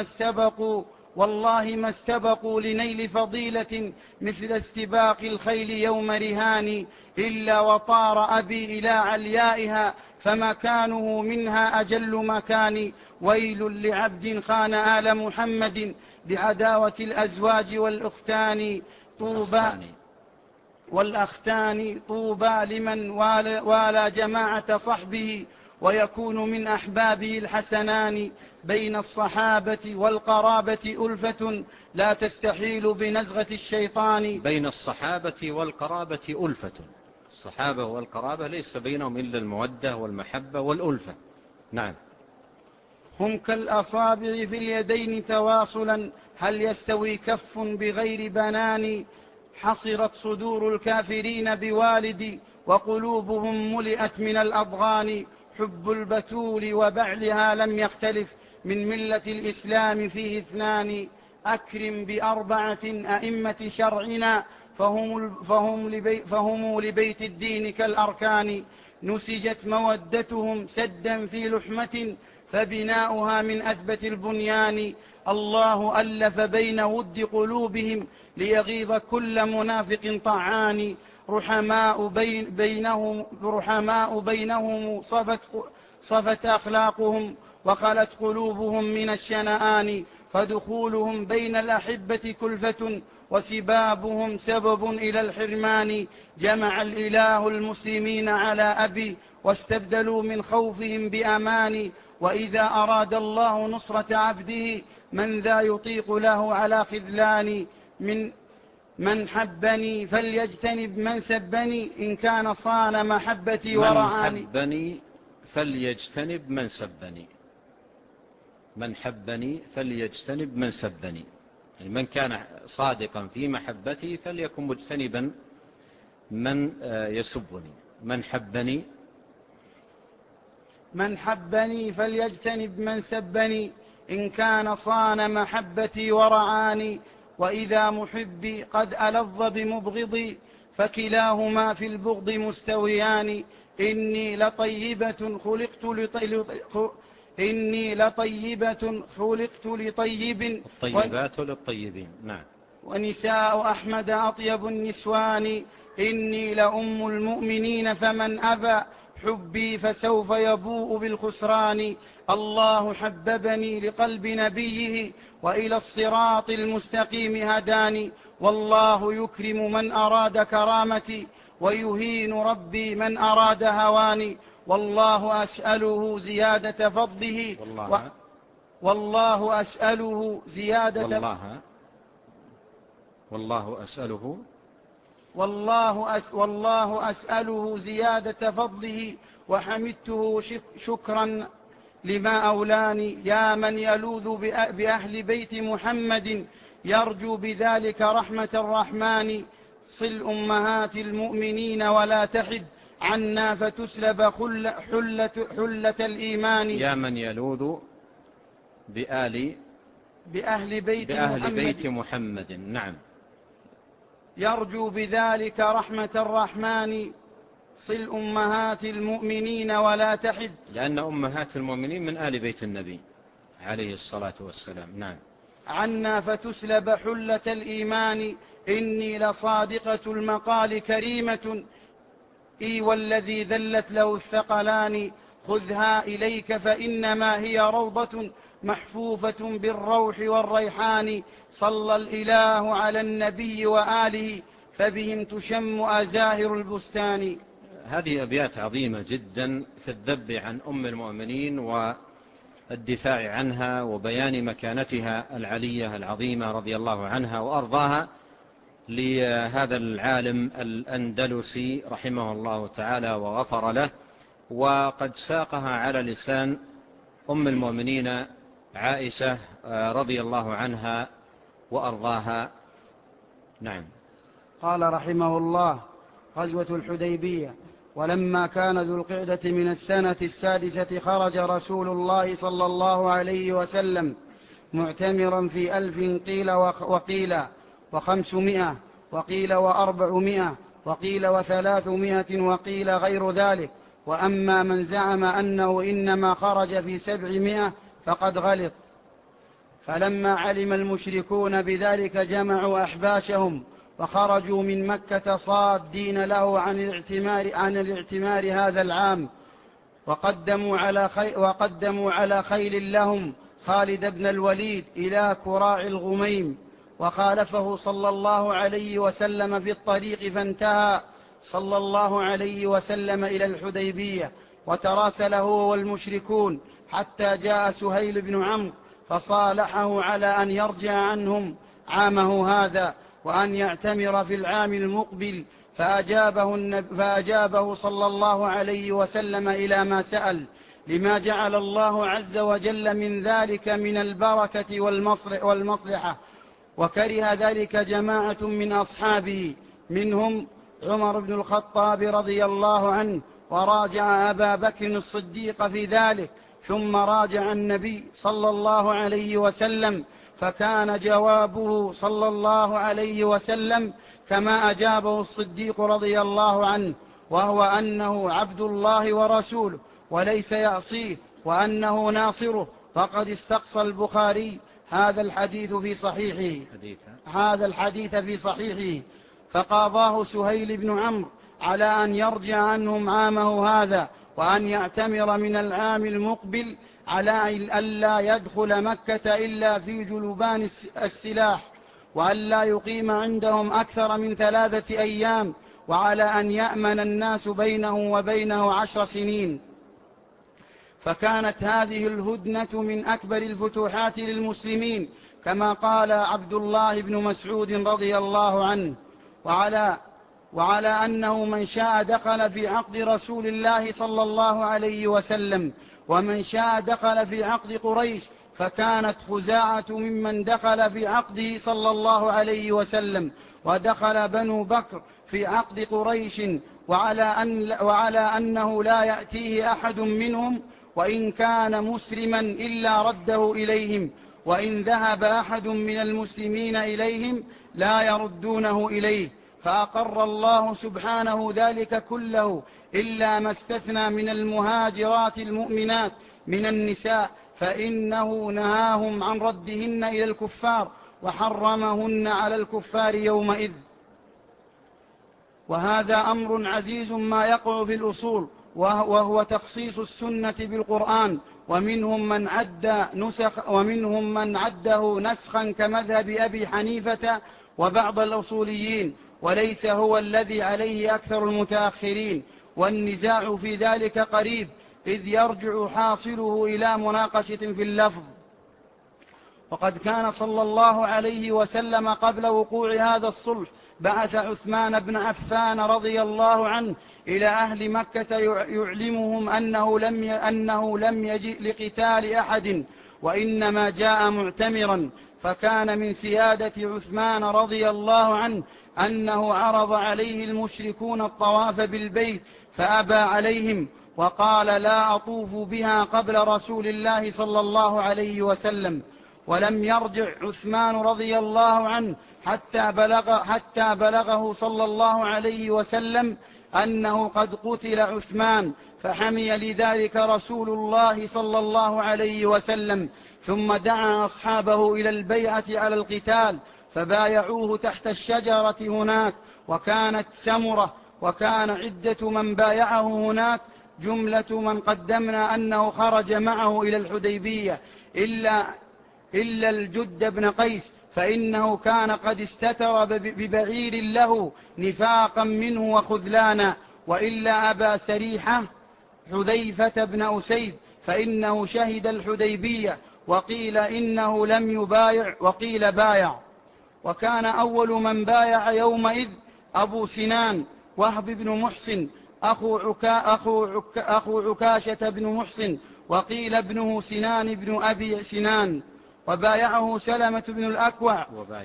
ما استبقوا لنيل فضيلة مثل استباق الخيل يوم رهان، إلا وطار أبي إلى عليائها فمكانه منها أجل مكان. ويل لعبد خان آل محمد بعداوة الأزواج والأختان. طوبى لمن والى جماعة صحبه ويكون من أحبابه الحسنان. بين الصحابة والقرابة ألفة لا تستحيل بنزغة الشيطان. بين الصحابة والقرابة ألفة، الصحابة والقرابة ليس بينهم إلا المودة والمحبة والألفة. نعم. هم كالأصابع في اليدين تواصلا هل يستوي كف بغير بنان. حصرت صدور الكافرين بوالدي وقلوبهم ملئت من الأضغان. حب البتول وبعلها لم يختلف من ملة الإسلام فيه اثنان. أكرم بأربعة أئمة شرعنا فهم لبيت الدين كالأركان. نسجت مودتهم سدا في لحمة فبناؤها من أثبت البنيان. الله ألف بين ود قلوبهم ليغيظ كل منافق طعان. رحماء بينهم صفت أخلاقهم وخلت قلوبهم من الشنآن. فدخولهم بين الأحبة كلفة وسبابهم سبب إلى الحرمان. جمع الإله المسلمين على أبي واستبدلوا من خوفهم بأمان. وإذا أراد الله نصرة عبده من ذا يطيق له على خذلان. من حبني فليجتنب من سبني إن كان صان محبتي ورعاني. من حبني فليجتنب من سبني، من حبني فليجتنب من سبني، يعني من كان صادقا في محبتي فليكن مجتنبا من يسبني. من حبني فليجتنب من سبني إن كان صان محبتي ورعاني. وإذا محبي قد ألظ بمبغضي فكلاهما في البغض مستويان. إني لطيبة خلقت لطيب الطيبات للطيبين. نعم. ونساء أحمد أطيب النسوان. إني لأم المؤمنين فمن أبى حبي فسوف يبوء بالخسران. الله حببني لقلب نبيه وإلى الصراط المستقيم هداني. والله يكرم من أراد كرامتي ويهين ربي من أراد هواني. والله أسأله زيادة فضله والله أسأله زيادة فضله وحمدته لما أولاني يا من يلوذ بأهل بيت محمد يرجو بذلك رحمة الرحمن صل أمهات المؤمنين ولا تحد عنا فتسلب حلة الإيمان. يا من يلوذ بأهل بيت محمد. نعم. يرجو بذلك رحمة الرحمن صل أمهات المؤمنين ولا تحد، لأن أمهات المؤمنين من آل بيت النبي عليه الصلاة والسلام. نعم. عنا فتسلب حلة الإيمان إني لصادقة المقال كريمة والذي ذلت له الثقلان خذها إليك فإنما هي روضة محفوفة بالروح والريحان صلى الإله على النبي وآله فبهم تشم أزاهر البستان. هذه أبيات عظيمة جدا في الذب عن أم المؤمنين والدفاع عنها وبيان مكانتها العلية العظيمة رضي الله عنها وأرضاها لهذا العالم الأندلسي رحمه الله تعالى وغفر له، وقد ساقها على لسان أم المؤمنين عائشة رضي الله عنها وأرضاها. نعم. قال رحمه الله: غزوة الحديبية. ولما كان ذو القعدة من السنة 6 خرج رسول الله صلى الله عليه وسلم معتمرا في 1000 قيل وقيل 500 وقيل 400 وقيل 300 وقيل غير ذلك. وأما من زعم أنه إنما خرج في 700 فقد غلط. فلما علم المشركون بذلك جمعوا أحباشهم وخرجوا من مكة صادين له عن الاعتمار هذا العام، وقدموا على خيل لهم خالد بن الوليد إلى كراع الغميم، وخالفه صلى الله عليه وسلم في الطريق فانتهى صلى الله عليه وسلم إلى الحديبية، وتراسله والمشركون حتى جاء سهيل بن عمرو فصالحه على أن يرجع عنهم عامه هذا وأن يعتمر في العام المقبل، فأجابه صلى الله عليه وسلم إلى ما سأل لما جعل الله عز وجل من ذلك من البركة والمصلحة. وكره ذلك جماعة من أصحابه منهم عمر بن الخطاب رضي الله عنه، وراجع أبا بكر الصديق في ذلك، ثم راجع النبي صلى الله عليه وسلم، فكان جوابه صلى الله عليه وسلم كما أجابه الصديق رضي الله عنه، وهو أنه عبد الله ورسوله وليس يعصيه، وأنه ناصره. فقد استقصى البخاري هذا الحديث في صحيحه فقاضاه سهيل بن عمرو على أن يرجع عنهم عامه هذا وأن يعتمر من العام المقبل، على ألا يدخل مكة إلا في جلبان السلاح، وألا يقيم عندهم أكثر من 3 أيام، وعلى أن يأمن الناس بينه وبينه 10 سنين. فكانت هذه الهدنة من أكبر الفتوحات للمسلمين كما قال عبد الله بن مسعود رضي الله عنه. وعلى أنه من شاء دخل في عقد رسول الله صلى الله عليه وسلم، ومن شاء دخل في عقد قريش، فكانت خزاعة ممن دخل في عقده صلى الله عليه وسلم، ودخل بنو بكر في عقد قريش، وعلى أنه لا يأتيه أحد منهم وإن كان مسلما إلا رده إليهم، وإن ذهب أحد من المسلمين إليهم لا يردونه إليه. فأقر الله سبحانه ذلك كله إلا ما استثنى من المهاجرات المؤمنات من النساء، فإنه نهاهم عن ردهن إلى الكفار وحرمهن على الكفار يومئذ. وهذا أمر عزيز ما يقع في الأصول، وهو تخصيص السنة بالقرآن، ومنهم من عده نسخا كمذهب أبي حنيفة وبعض الأصوليين، وليس هو الذي عليه أكثر المتأخرين، والنزاع في ذلك قريب، إذ يرجع حاصله إلى مناقشة في اللفظ. وقد كان صلى الله عليه وسلم قبل وقوع هذا الصلح بعث عثمان بن عفان رضي الله عنه إلى أهل مكة يعلمهم أنه لم يجئ لقتال أحد وإنما جاء معتمرا. فكان من سيادة عثمان رضي الله عنه أنه عرض عليه المشركون الطواف بالبيت فأبى عليهم وقال له أطوف بها قبل رسول الله صلى الله عليه وسلم. ولم يرجع عثمان رضي الله عنه حتى بلغه صلى الله عليه وسلم أنه قد قتل عثمان، فحمي لذلك رسول الله صلى الله عليه وسلم، ثم دعا أصحابه إلى البيعة على القتال فبايعوه تحت الشجرة هناك، وكانت سمرة. وكان عدة من بايعه هناك جملة من قدمنا أنه خرج معه إلى الحديبية إلا الجد بن قيس، فإنه كان قد استتر ببعير له نفاقا منه وخذلانا، وإلا أبا سريحة حذيفة بن أسيد فإنه شهد الحديبية، وقيل إنه لم يبايع وقيل بايع. وكان أول من بايع يومئذ أبو سنان وهب بن محسن أخو عكاشة بن محسن، وقيل ابنه سنان بن أبي سنان. وبايعه سلمة بن الأكوع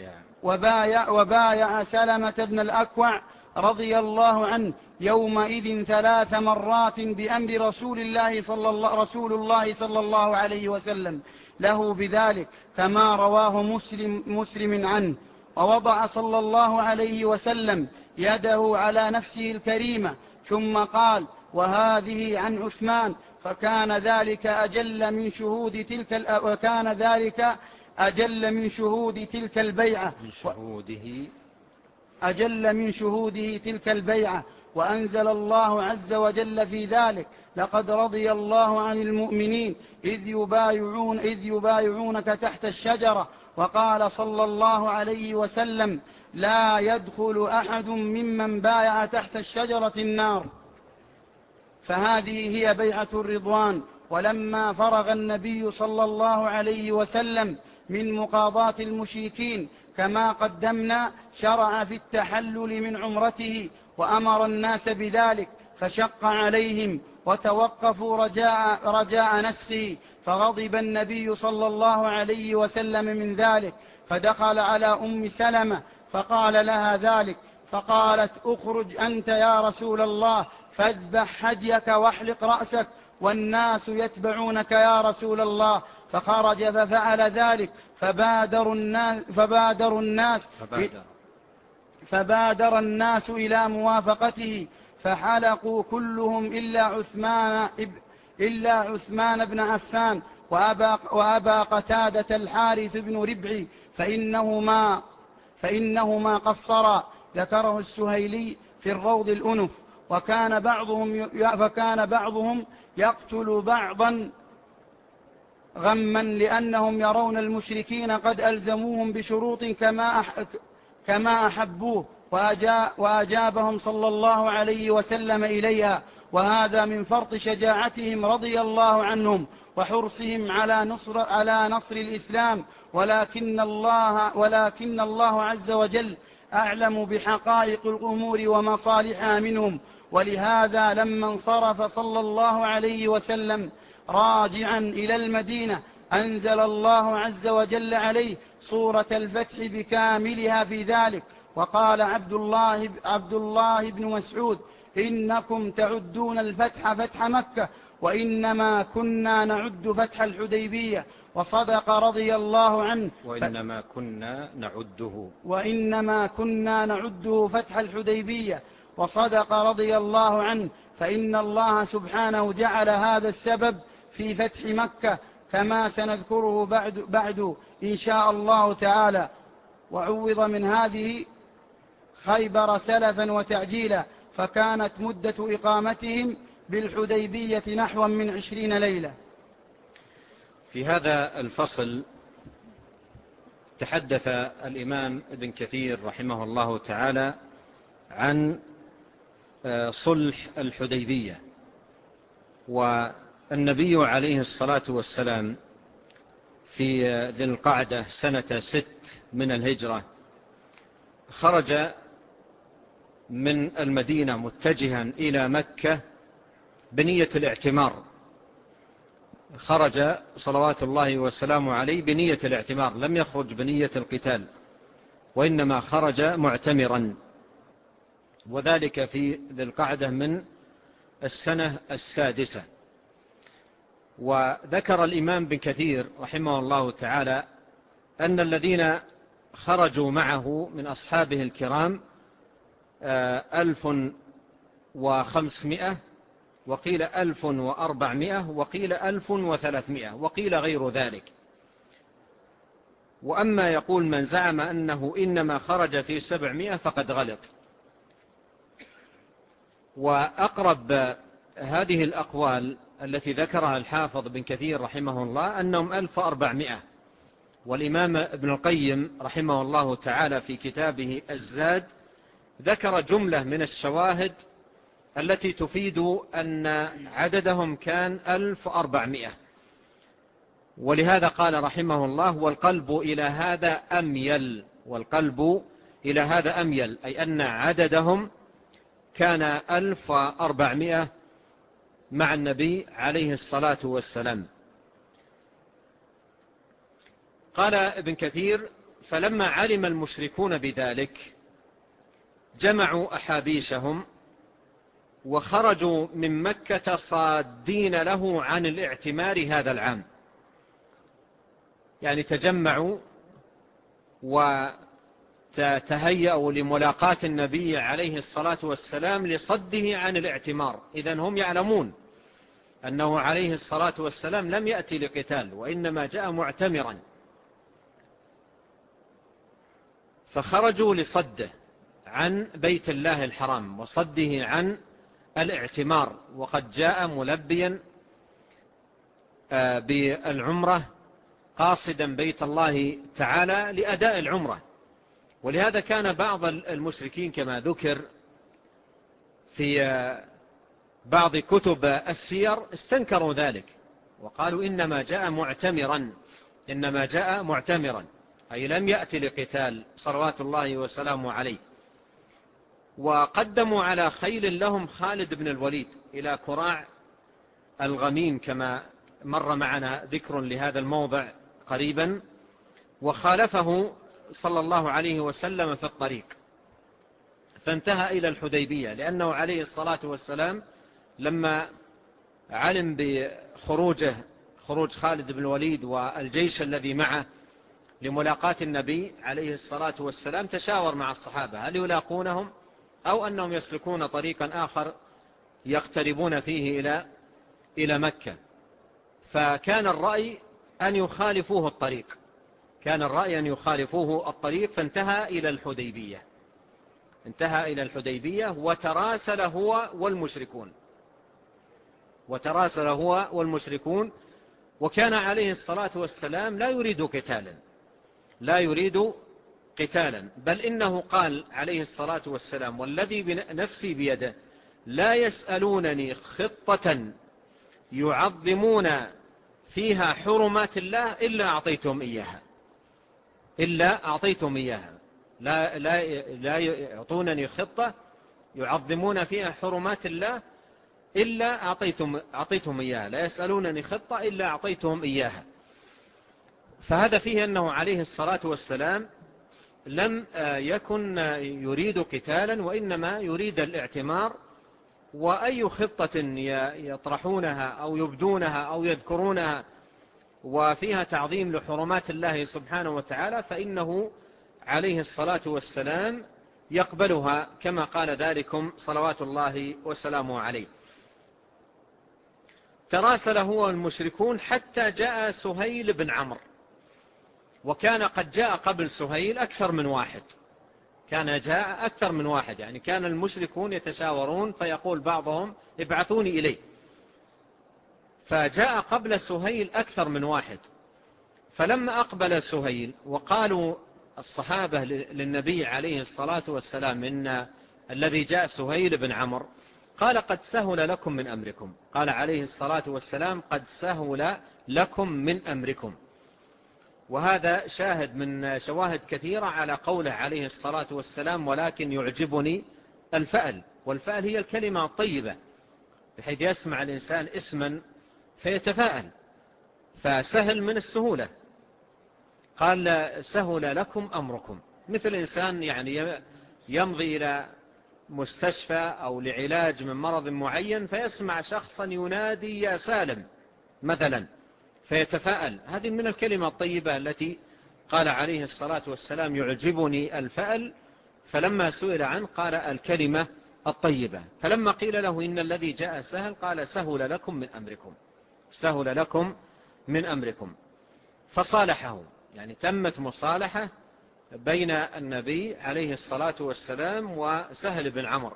وبايع سلمة بن الأكوع رضي الله عنه يومئذ 3 مرات بأمر رسول الله صلى الله عليه وسلم له بذلك، كما رواه مسلم عنه. ووضع صلى الله عليه وسلم يده على نفسه الكريمة ثم قال: وهذه عن عثمان. فكان ذلك أجل من شهود تلك البيعة تلك البيعة. وأنزل الله عز وجل في ذلك: لقد رضي الله عن المؤمنين إذ يبايعونك تحت الشجرة. وقال صلى الله عليه وسلم: لا يدخل أحد ممن بايع تحت الشجرة النار. فهذه هي بيعة الرضوان. ولما فرغ النبي صلى الله عليه وسلم من مقاضاة المشركين كما قدمنا، شرع في التحلل من عمرته وأمر الناس بذلك، فشق عليهم وتوقفوا رجاء نسخه، فغضب النبي صلى الله عليه وسلم من ذلك، فدخل على أم سلمة فقال لها ذلك، فقالت: اخرج أنت يا رسول الله فاذبح هديك واحلق رأسك والناس يتبعونك يا رسول الله. فخرج ففعل ذلك، فبادر الناس إلى موافقته، فحلقوا كلهم إلا عثمان بن عفان وأبا قتادة الحارث بن ربعي فإنهما قصرا. ذكره السهيلي في الروض الأنف. وكان بعضهم يقتل بعضا غما لأنهم يرون المشركين قد ألزموهم بشروط كما أحبوه، وأجابهم صلى الله عليه وسلم إليها. وهذا من فرط شجاعتهم رضي الله عنهم وحرصهم على نصر الإسلام، ولكن الله عز وجل أعلم بحقائق الأمور ومصالحها منهم. ولهذا لما انصرف صلى الله عليه وسلم راجعا إلى المدينة أنزل الله عز وجل عليه سورة الفتح بكاملها في ذلك. وقال عبد الله بن مسعود: إنكم تعدون الفتح فتح مكة وإنما كنا نعد فتح الحديبية. وصدق رضي الله عنه وإنما كنا نعده فتح الحديبية. وصدق رضي الله عنه، فإن الله سبحانه جعل هذا السبب في فتح مكة كما سنذكره بعد إن شاء الله تعالى. وعوض من هذه خيبر سلفا وتعجيلا، فكانت مدة إقامتهم بالحديبية نحو من 20 ليلة. في هذا الفصل تحدث الإمام ابن كثير رحمه الله تعالى عن صلح الحديبية. والنبي عليه الصلاة والسلام في ذي القعدة سنة 6 من الهجرة خرج من المدينة متجها إلى مكة بنية الاعتمار، خرج صلوات الله وسلامه عليه بنية الاعتمار، لم يخرج بنية القتال، وإنما خرج معتمرا، وذلك في ذي القعدة من السنة السادسة. وذكر الإمام بن كثير رحمه الله تعالى أن الذين خرجوا معه من أصحابه الكرام 1500، وقيل 1400، وقيل 1300، وقيل غير ذلك. وأما يقول من زعم أنه إنما خرج في 700 فقد غلط. وأقرب هذه الأقوال التي ذكرها الحافظ بن كثير رحمه الله أنهم 1400. والإمام ابن القيم رحمه الله تعالى في كتابه الزاد ذكر جملة من الشواهد التي تفيد أن عددهم كان 1400. ولهذا قال رحمه الله والقلب إلى هذا أميل، والقلب إلى هذا أميل، أي أن عددهم كان 1400 مع النبي عليه الصلاة والسلام. قال ابن كثير فلما علم المشركون بذلك جمعوا أحابيشهم وخرجوا من مكة صادين له عن الاعتمار هذا العام، يعني تجمعوا وتهيأوا لملاقاة النبي عليه الصلاة والسلام لصده عن الاعتمار. إذن هم يعلمون أنه عليه الصلاة والسلام لم يأتي لقتال، وإنما جاء معتمرا، فخرجوا لصده عن بيت الله الحرام وصده عن الاعتمار، وقد جاء ملبيا بالعمرة قاصدا بيت الله تعالى لأداء العمرة. ولهذا كان بعض المشركين كما ذكر في بعض كتب السير استنكروا ذلك وقالوا إنما جاء معتمرا، إنما جاء معتمرا، أي لم يأتي لقتال صلوات الله وسلامه عليه. وقدموا على خيل لهم خالد بن الوليد إلى كراع الغميم كما مر معنا ذكر لهذا الموضع قريبا، وخالفه صلى الله عليه وسلم في الطريق فانتهى إلى الحديبية، لأنه عليه الصلاة والسلام لما علم بخروجه خروج خالد بن الوليد والجيش الذي معه لملاقاة النبي عليه الصلاة والسلام تشاور مع الصحابة هل يلاقونهم أو أنهم يسلكون طريقا آخر يقتربون فيه إلى مكة. فكان الرأي أن يخالفوه الطريق، كان الرأي أن يخالفوه الطريق، فانتهى إلى الحديبية، انتهى إلى الحديبية وتراسل هو والمشركون، وكان عليه الصلاة والسلام لا يريد قتالا، بل إنه قال عليه الصلاة والسلام والذي نفسي بيده لا يسألونني خطة يعظمون فيها حرمات الله إلا أعطيتهم إياها، لا يعطونني خطة يعظمون فيها حرمات الله إلا أعطيتهم إياها، لا يسألونني خطة إلا أعطيتهم إياها. فهذا فيه أنه عليه الصلاة والسلام لم يكن يريد قتالا، وإنما يريد الاعتمار، وأي خطة يطرحونها أو يبدونها أو يذكرونها وفيها تعظيم لحرمات الله سبحانه وتعالى فإنه عليه الصلاة والسلام يقبلها كما قال ذلكم صلوات الله وسلامه عليه. تراسل هو المشركون حتى جاء سهيل بن عمرو، وكان قد جاء قبل سهيل أكثر من واحد، يعني كان المشركون يتشاورون فيقول بعضهم ابعثوني إليه، فجاء قبل سهيل أكثر من واحد. فلما أقبل سهيل وقالوا الصحابة للنبي عليه الصلاة والسلام إن الذي جاء سهيل بن عمرو، قال قد سهل لكم من أمركم، قال عليه الصلاة والسلام قد سهل لكم من أمركم. وهذا شاهد من شواهد كثيرة على قوله عليه الصلاة والسلام ولكن يعجبني الفأل، والفأل هي الكلمة الطيبة، بحيث يسمع الإنسان اسما فيتفاءل، فسهل من السهولة. قال سهل لكم أمركم، مثل إنسان يعني يمضي إلى مستشفى أو لعلاج من مرض معين فيسمع شخصا ينادي يا سالم مثلا فيتفاءل. هذه من الكلمة الطيبة التي قال عليه الصلاة والسلام يعجبني الفأل، فلما سئل عنه قال الكلمة الطيبة. فلما قيل له إن الذي جاء سهل قال سهل لكم من أمركم، سهل لكم من أمركم. فصالحه، يعني تمت مصالحة بين النبي عليه الصلاة والسلام وسهل بن عمرو،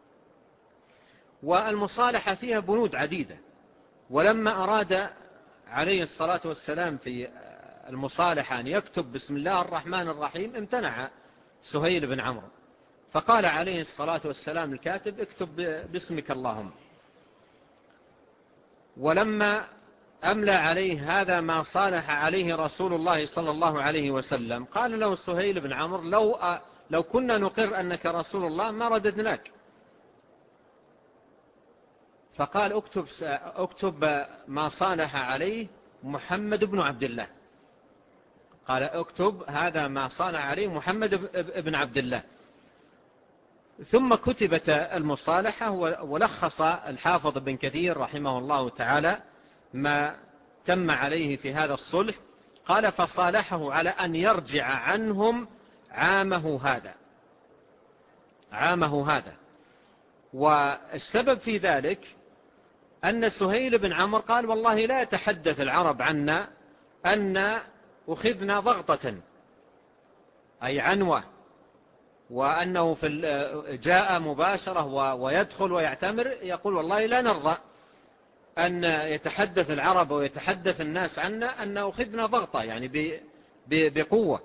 والمصالحة فيها بنود عديدة. ولما أراد عليه الصلاة والسلام في المصالحة أن يكتب بسم الله الرحمن الرحيم امتنع سهيل بن عمرو، فقال عليه الصلاة والسلام الكاتب اكتب باسمك اللهم. ولما أملى عليه هذا ما صالح عليه رسول الله صلى الله عليه وسلم قال له سهيل بن عمرو لو كنا نقر أنك رسول الله ما رددناك. فقال اكتب ما صالح عليه محمد بن عبد الله، قال اكتب هذا ما صالح عليه محمد بن عبد الله. ثم كتبت المصالحة، ولخص الحافظ بن كثير رحمه الله تعالى ما تم عليه في هذا الصلح. قال فصالحه على أن يرجع عنهم عامه هذا. والسبب في ذلك أن سهيل بن عمرو قال والله لا يتحدث العرب عنا أن أخذنا ضغطة أي عنوة، وأنه جاء مباشرة ويدخل ويعتمر، يقول والله لا نرضى أن يتحدث العرب ويتحدث الناس عنا أن أخذنا ضغطة يعني بقوة.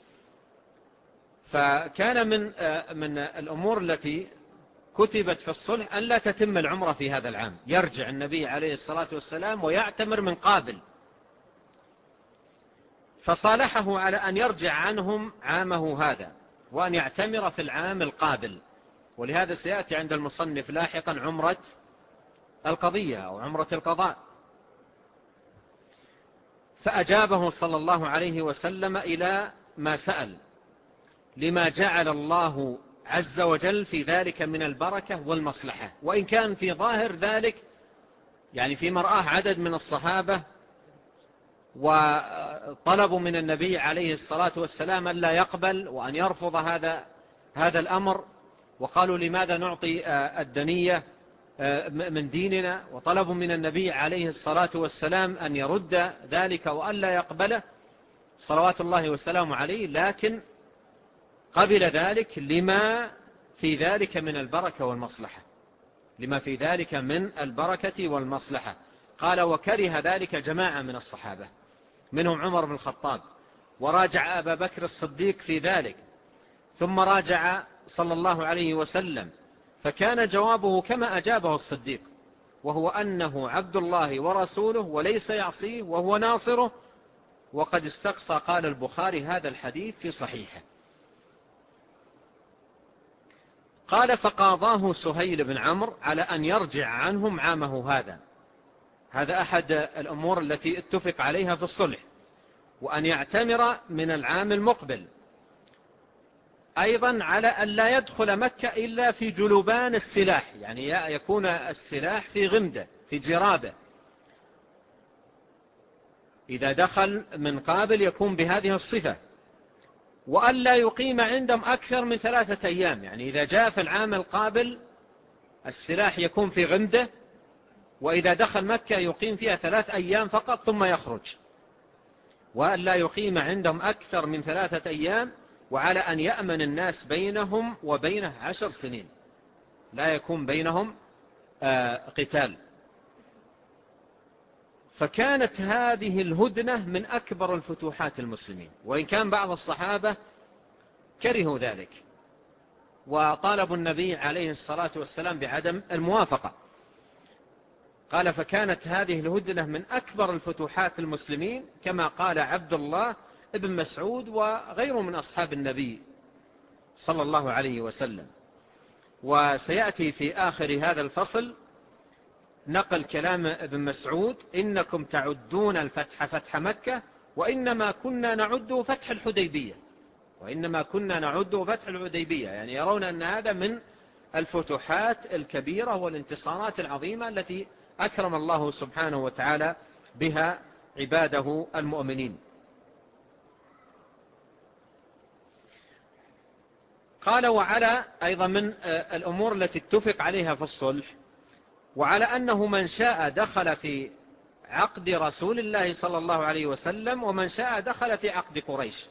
فكان من الأمور التي كتبت في الصلح أن لا تتم العمرة في هذا العام، يرجع النبي عليه الصلاة والسلام ويعتمر من قابل. فصالحه على أن يرجع عنهم عامه هذا وأن يعتمر في العام القابل. ولهذا سيأتي عند المصنف لاحقا عمرة القضية أو عمرة القضاء. فأجابه صلى الله عليه وسلم إلى ما سأل، لما جعل الله عز وجل في ذلك من البركة والمصلحة. وإن كان في ظاهر ذلك يعني في مرآه عدد من الصحابة وطلبوا من النبي عليه الصلاة والسلام أن لا يقبل وأن يرفض هذا الأمر، وقالوا لماذا نعطي الدنية من ديننا، وطلبوا من النبي عليه الصلاة والسلام أن يرد ذلك وأن لا يقبله صلوات الله وسلامه عليه، لكن قبل ذلك لما في ذلك من البركة والمصلحة، لما في ذلك من البركة والمصلحة. قال وكره ذلك جماعة من الصحابة منهم عمر بن الخطاب، وراجع أبا بكر الصديق في ذلك، ثم راجع صلى الله عليه وسلم، فكان جوابه كما أجابه الصديق، وهو أنه عبد الله ورسوله وليس يعصيه وهو ناصره. وقد استقصى قال البخاري هذا الحديث في صحيحه. قال فقاضاه سهيل بن عمرو على أن يرجع عنهم عامه هذا أحد الأمور التي اتفق عليها في الصلح، وأن يعتمر من العام المقبل، أيضا على أن لا يدخل مكة إلا في جلبان السلاح، يعني يكون السلاح في غمده في جرابه، إذا دخل من قابل يكون بهذه الصفة، وأن لا يقيم عندهم أكثر من 3 أيام، يعني إذا جاء في العام القابل السلاح يكون في غمده، وإذا دخل مكة يقيم فيها 3 أيام فقط ثم يخرج، وأن لا يقيم عندهم أكثر من 3 أيام، وعلى أن يأمن الناس بينهم وبينه 10 سنين لا يكون بينهم قتال. فكانت هذه الهدنة من أكبر الفتوحات المسلمين، وإن كان بعض الصحابة كرهوا ذلك وطالبوا النبي عليه الصلاة والسلام بعدم الموافقة. قال فكانت هذه الهدنة من أكبر الفتوحات المسلمين، كما قال عبد الله ابن مسعود وغيره من أصحاب النبي صلى الله عليه وسلم. وسيأتي في آخر هذا الفصل نقل كلام ابن مسعود: إنكم تعدون الفتح فتح مكة وإنما كنا نعده فتح الحديبية، وإنما كنا نعده فتح الحديبية، يعني يرون أن هذا من الفتوحات الكبيرة والانتصارات العظيمة التي أكرم الله سبحانه وتعالى بها عباده المؤمنين. قال: وعلى أيضا من الأمور التي اتفق عليها في الصلح، وعلى أنه من شاء دخل في عقد رسول الله صلى الله عليه وسلم ومن شاء دخل في عقد قريش.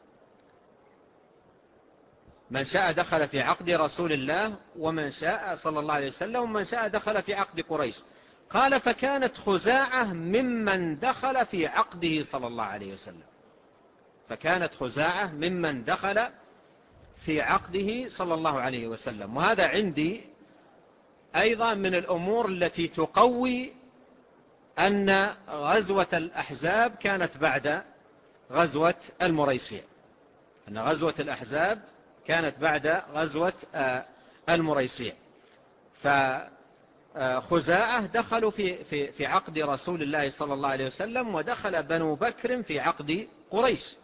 من شاء دخل في عقد رسول الله ومن شاء صلى الله عليه وسلم ومن شاء دخل في عقد قريش. قال: فكانت خزاعة ممن دخل في عقده صلى الله عليه وسلم. فكانت خزاعة ممن دخل في عقده صلى الله عليه وسلم. وهذا عندي أيضا من الأمور التي تقوي أن غزوة الأحزاب كانت بعد غزوة المريسيع، أن غزوة الأحزاب كانت بعد غزوة المريسيع. فخزاعة دخلوا في عقد رسول الله صلى الله عليه وسلم، ودخل بنو بكر في عقد قريش.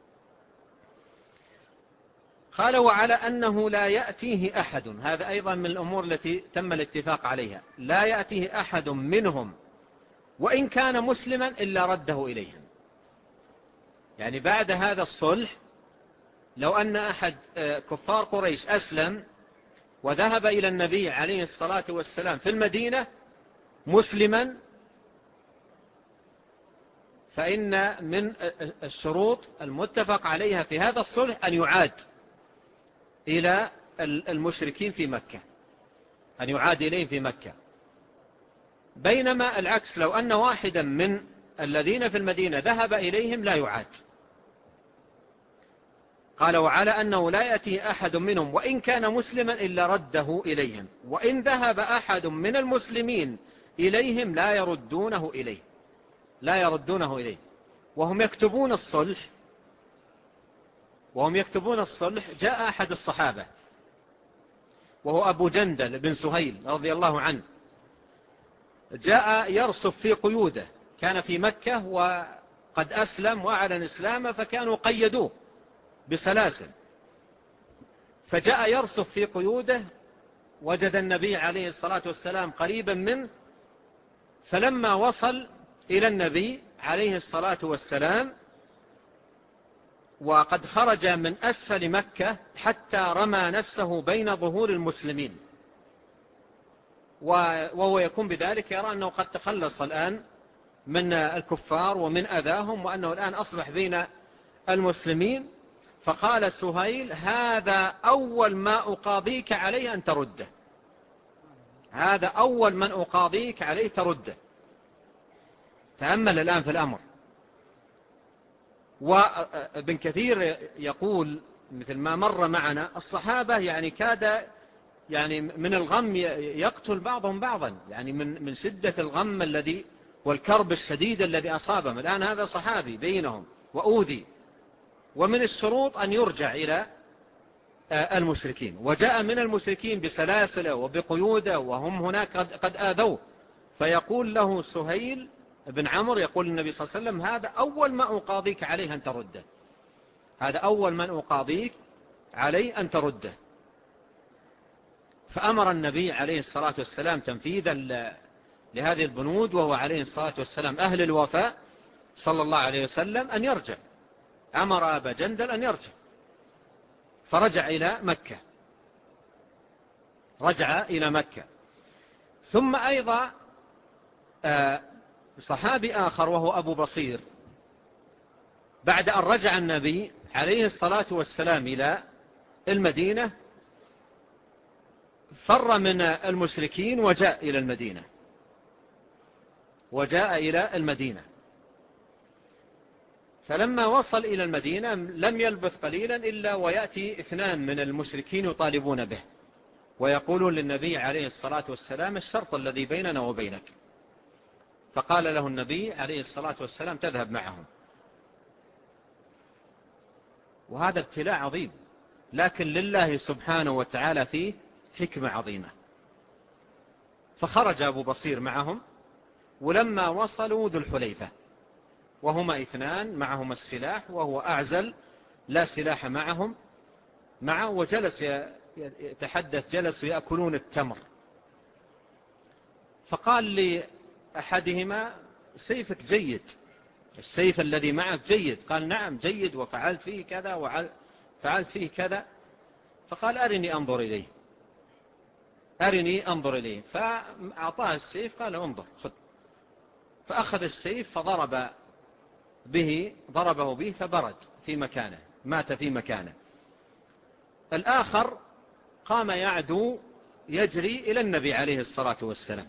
قال: وعلى أنه لا يأتيه أحد، هذا أيضا من الأمور التي تم الاتفاق عليها، لا يأتيه أحد منهم وإن كان مسلما إلا رده إليهم. يعني بعد هذا الصلح لو أن أحد كفار قريش أسلم وذهب إلى النبي عليه الصلاة والسلام في المدينة مسلما، فإن من الشروط المتفق عليها في هذا الصلح أن يعاد إلى المشركين في مكة، أن يعاد إليهم في مكة. بينما العكس، لو أن واحدا من الذين في المدينة ذهب إليهم لا يعاد. قال: وعلى أنه لا يأتي أحد منهم وإن كان مسلما إلا رده إليهم، وإن ذهب أحد من المسلمين إليهم لا يردونه إليه، لا يردونه إليه. وهم يكتبون الصلح جاء أحد الصحابة وهو أبو جندل بن سهيل رضي الله عنه، جاء يرصف في قيوده، كان في مكة وقد أسلم وأعلن إسلامه، فكانوا قيدوه بسلاسل، فجاء يرصف في قيوده، وجد النبي عليه الصلاة والسلام قريبا منه، فلما وصل إلى النبي عليه الصلاة والسلام وقد خرج من أسفل مكة حتى رمى نفسه بين ظهور المسلمين، وهو يكون بذلك يرى أنه قد تخلص الآن من الكفار ومن أذاهم، وأنه الآن أصبح بين المسلمين. فقال سهيل: هذا أول ما أقاضيك عليه أن ترده، هذا أول من أقاضيك عليه ترده. تأمل الآن في الأمر. وابن كثير يقول مثل ما مر معنا، الصحابة يعني كاد يعني من الغم يقتل بعضهم بعضا، يعني من شدة الغم الذي والكرب الشديد الذي أصابهم. الآن هذا صحابي بينهم وأوذي، ومن الشروط أن يرجع إلى المشركين، وجاء من المشركين بسلاسل وبقيود وهم هناك قد آذوه. فيقول له سهيل بن عمرو، يقول النبي صلى الله عليه وسلم: هذا أول ما أقاضيك عليه أن ترده، هذا أول من أقاضيك عليه أن ترده. فأمر النبي عليه الصلاة والسلام تنفيذا لهذه البنود، وهو عليه الصلاة والسلام أهل الوفاء صلى الله عليه وسلم، أن يرجع. أمر أبا جندل أن يرجع، فرجع إلى مكة، رجع إلى مكة. ثم أيضا صحابي آخر وهو أبو بصير، بعد أن رجع النبي عليه الصلاة والسلام إلى المدينة فر من المشركين وجاء إلى المدينة. فلما وصل إلى المدينة لم يلبث قليلا إلا ويأتي 2 من المشركين يطالبون به، ويقولون للنبي عليه الصلاة والسلام: الشرط الذي بيننا وبينك. فقال له النبي عليه الصلاة والسلام: تذهب معهم. وهذا ابتلاء عظيم، لكن لله سبحانه وتعالى فيه حكمة عظيمة. فخرج أبو بصير معهم، ولما وصلوا ذو الحليفة وهما اثنان معهم السلاح وهو أعزل لا سلاح معه وجلس يتحدث، جلس يأكلون التمر. فقال لأحدهما: سيفك جيد، السيف الذي معك جيد. قال: نعم جيد، وفعلت فيه كذا وفعلت فيه كذا. فقال: أرني أنظر إليه. فأعطاه السيف، قال: انظر خذ. فأخذ السيف فضربه به فبرد في مكانه، مات في مكانه. الآخر قام يعدو يجري إلى النبي عليه الصلاة والسلام،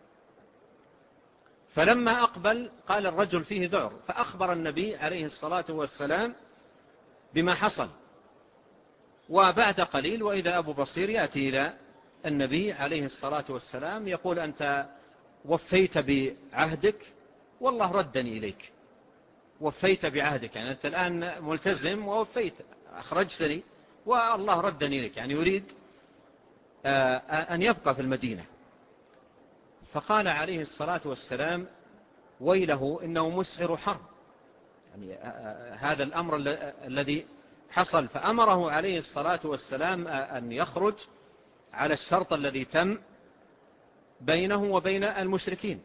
فلما أقبل قال: الرجل فيه ذعر. فأخبر النبي عليه الصلاة والسلام بما حصل. وبعد قليل وإذا أبو بصير يأتي إلى النبي عليه الصلاة والسلام يقول: أنت وفيت بعهدك والله ردني إليك. وفيت بعهدك يعني أنت الآن ملتزم ووفيت، أخرجتني والله ردني إليك، يعني يريد أن يبقى في المدينة. فقال عليه الصلاة والسلام: ويله إنه مسعر حرب. يعني هذا الأمر الذي حصل. فأمره عليه الصلاة والسلام أن يخرج على الشرط الذي تم بينه وبين المشركين،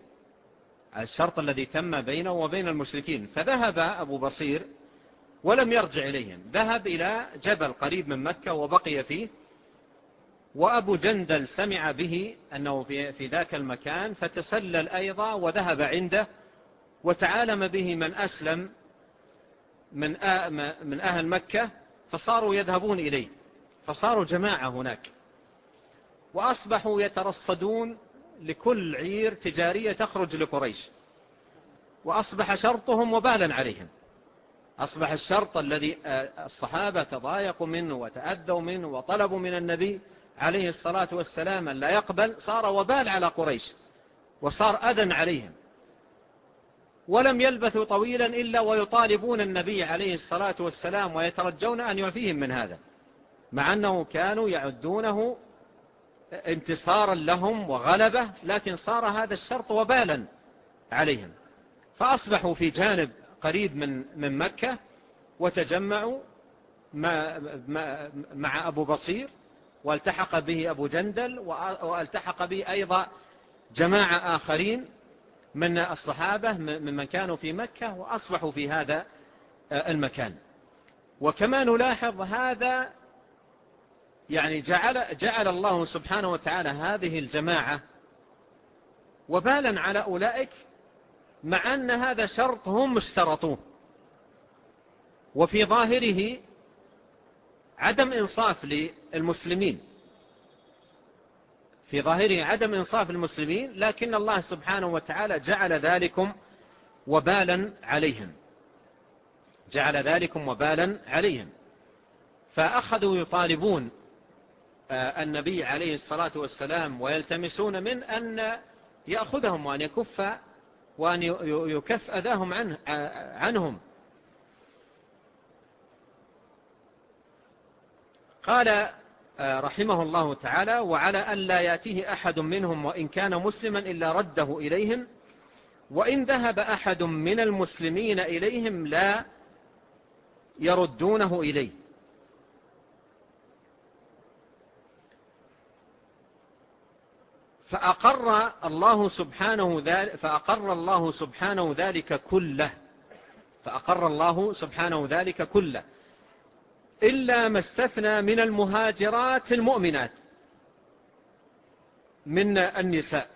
فذهب أبو بصير ولم يرجع إليهم، ذهب إلى جبل قريب من مكة وبقي فيه. وأبو جندل سمع به أنه في ذاك المكان، فتسلل أيضا وذهب عنده، وتعالم به من أسلم من أهل مكة، فصاروا يذهبون إليه، فصاروا جماعة هناك، وأصبحوا يترصدون لكل عير تجارية تخرج لقريش، وأصبح شرطهم وبالا عليهم. أصبح الشرط الذي الصحابة تضايقوا منه وتأذوا منه وطلبوا من النبي عليه الصلاة والسلام أن لا يقبل، صار وبال على قريش وصار أذى عليهم. ولم يلبثوا طويلا إلا ويطالبون النبي عليه الصلاة والسلام ويترجون أن يعفيهم من هذا، مع أنه كانوا يعدونه انتصارا لهم وغلبة، لكن صار هذا الشرط وبالا عليهم. فأصبحوا في جانب قريب من مكة، وتجمعوا مع أبو بصير، والتحق به أبو جندل، والتحق به أيضا جماعة آخرين من الصحابة ممن كانوا في مكة، وأصبحوا في هذا المكان. وكما نلاحظ هذا يعني جعل الله سبحانه وتعالى هذه الجماعة وبالا على أولئك، مع أن هذا شرط هم اشترطوه. وفي ظاهره عدم إنصاف للمسلمين، لكن الله سبحانه وتعالى جعل ذلكم وبالا عليهم. فأخذوا يطالبون النبي عليه الصلاة والسلام ويلتمسون من أن يأخذهم وأن يكف وأن يكف أذاهم عنهم. قال رحمه الله تعالى: وعلى أن لا يأتيه أحد منهم وإن كان مسلما إلا رده إليهم، وإن ذهب أحد من المسلمين إليهم لا يردونه إليه. فأقر الله سبحانه ذلك كله إلا ما استثنى من المهاجرات المؤمنات من النساء.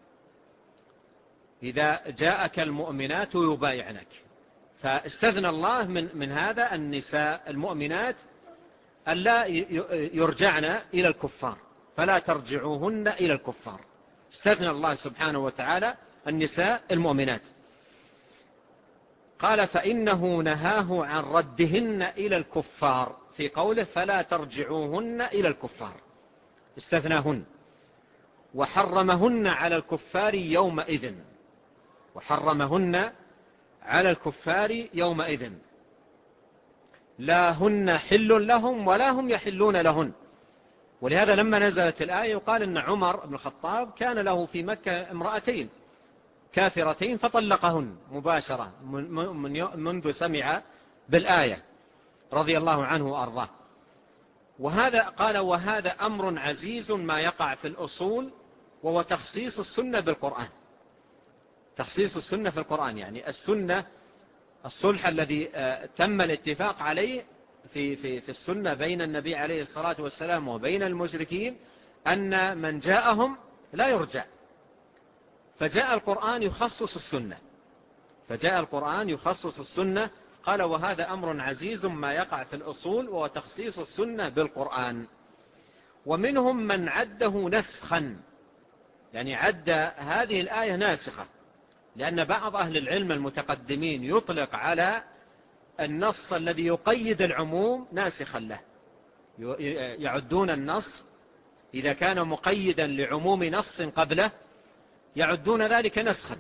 إذا جاءك المؤمنات يبايعنك، فاستثنى الله من هذا النساء المؤمنات ألا يرجعن إلى الكفار، فلا ترجعوهن إلى الكفار. استثنى الله سبحانه وتعالى النساء المؤمنات. قال: فإنه نهاه عن ردهن إلى الكفار في قوله: فلا ترجعوهن إلى الكفار، استثناهن. وحرمهن على الكفار يومئذ، لا هن حل لهم ولا هم يحلون لهن. ولهذا لما نزلت الآية يقال أن عمر بن الخطاب كان له في مكة امرأتين كافرتين فطلقهن مباشرة منذ سمع بالآية رضي الله عنه وأرضاه. وهذا قال وهذا أمر عزيز ما يقع في الأصول، وهو تخصيص السنة بالقرآن. تخصيص السنة في القرآن يعني السنة الصلح الذي تم الاتفاق عليه في السنة بين النبي عليه الصلاة والسلام وبين المشركين أن من جاءهم لا يرجع، فجاء القرآن يخصص السنة. فجاء القرآن يخصص السنة. قال وهذا أمر عزيز ما يقع في الأصول، وهو تخصيص السنة بالقرآن. ومنهم من عده نسخا، يعني عد هذه الآية ناسخة، لأن بعض أهل العلم المتقدمين يطلق على النص الذي يقيد العموم ناسخا له، يعدون النص إذا كان مقيدا لعموم نص قبله يعدون ذلك نسخا.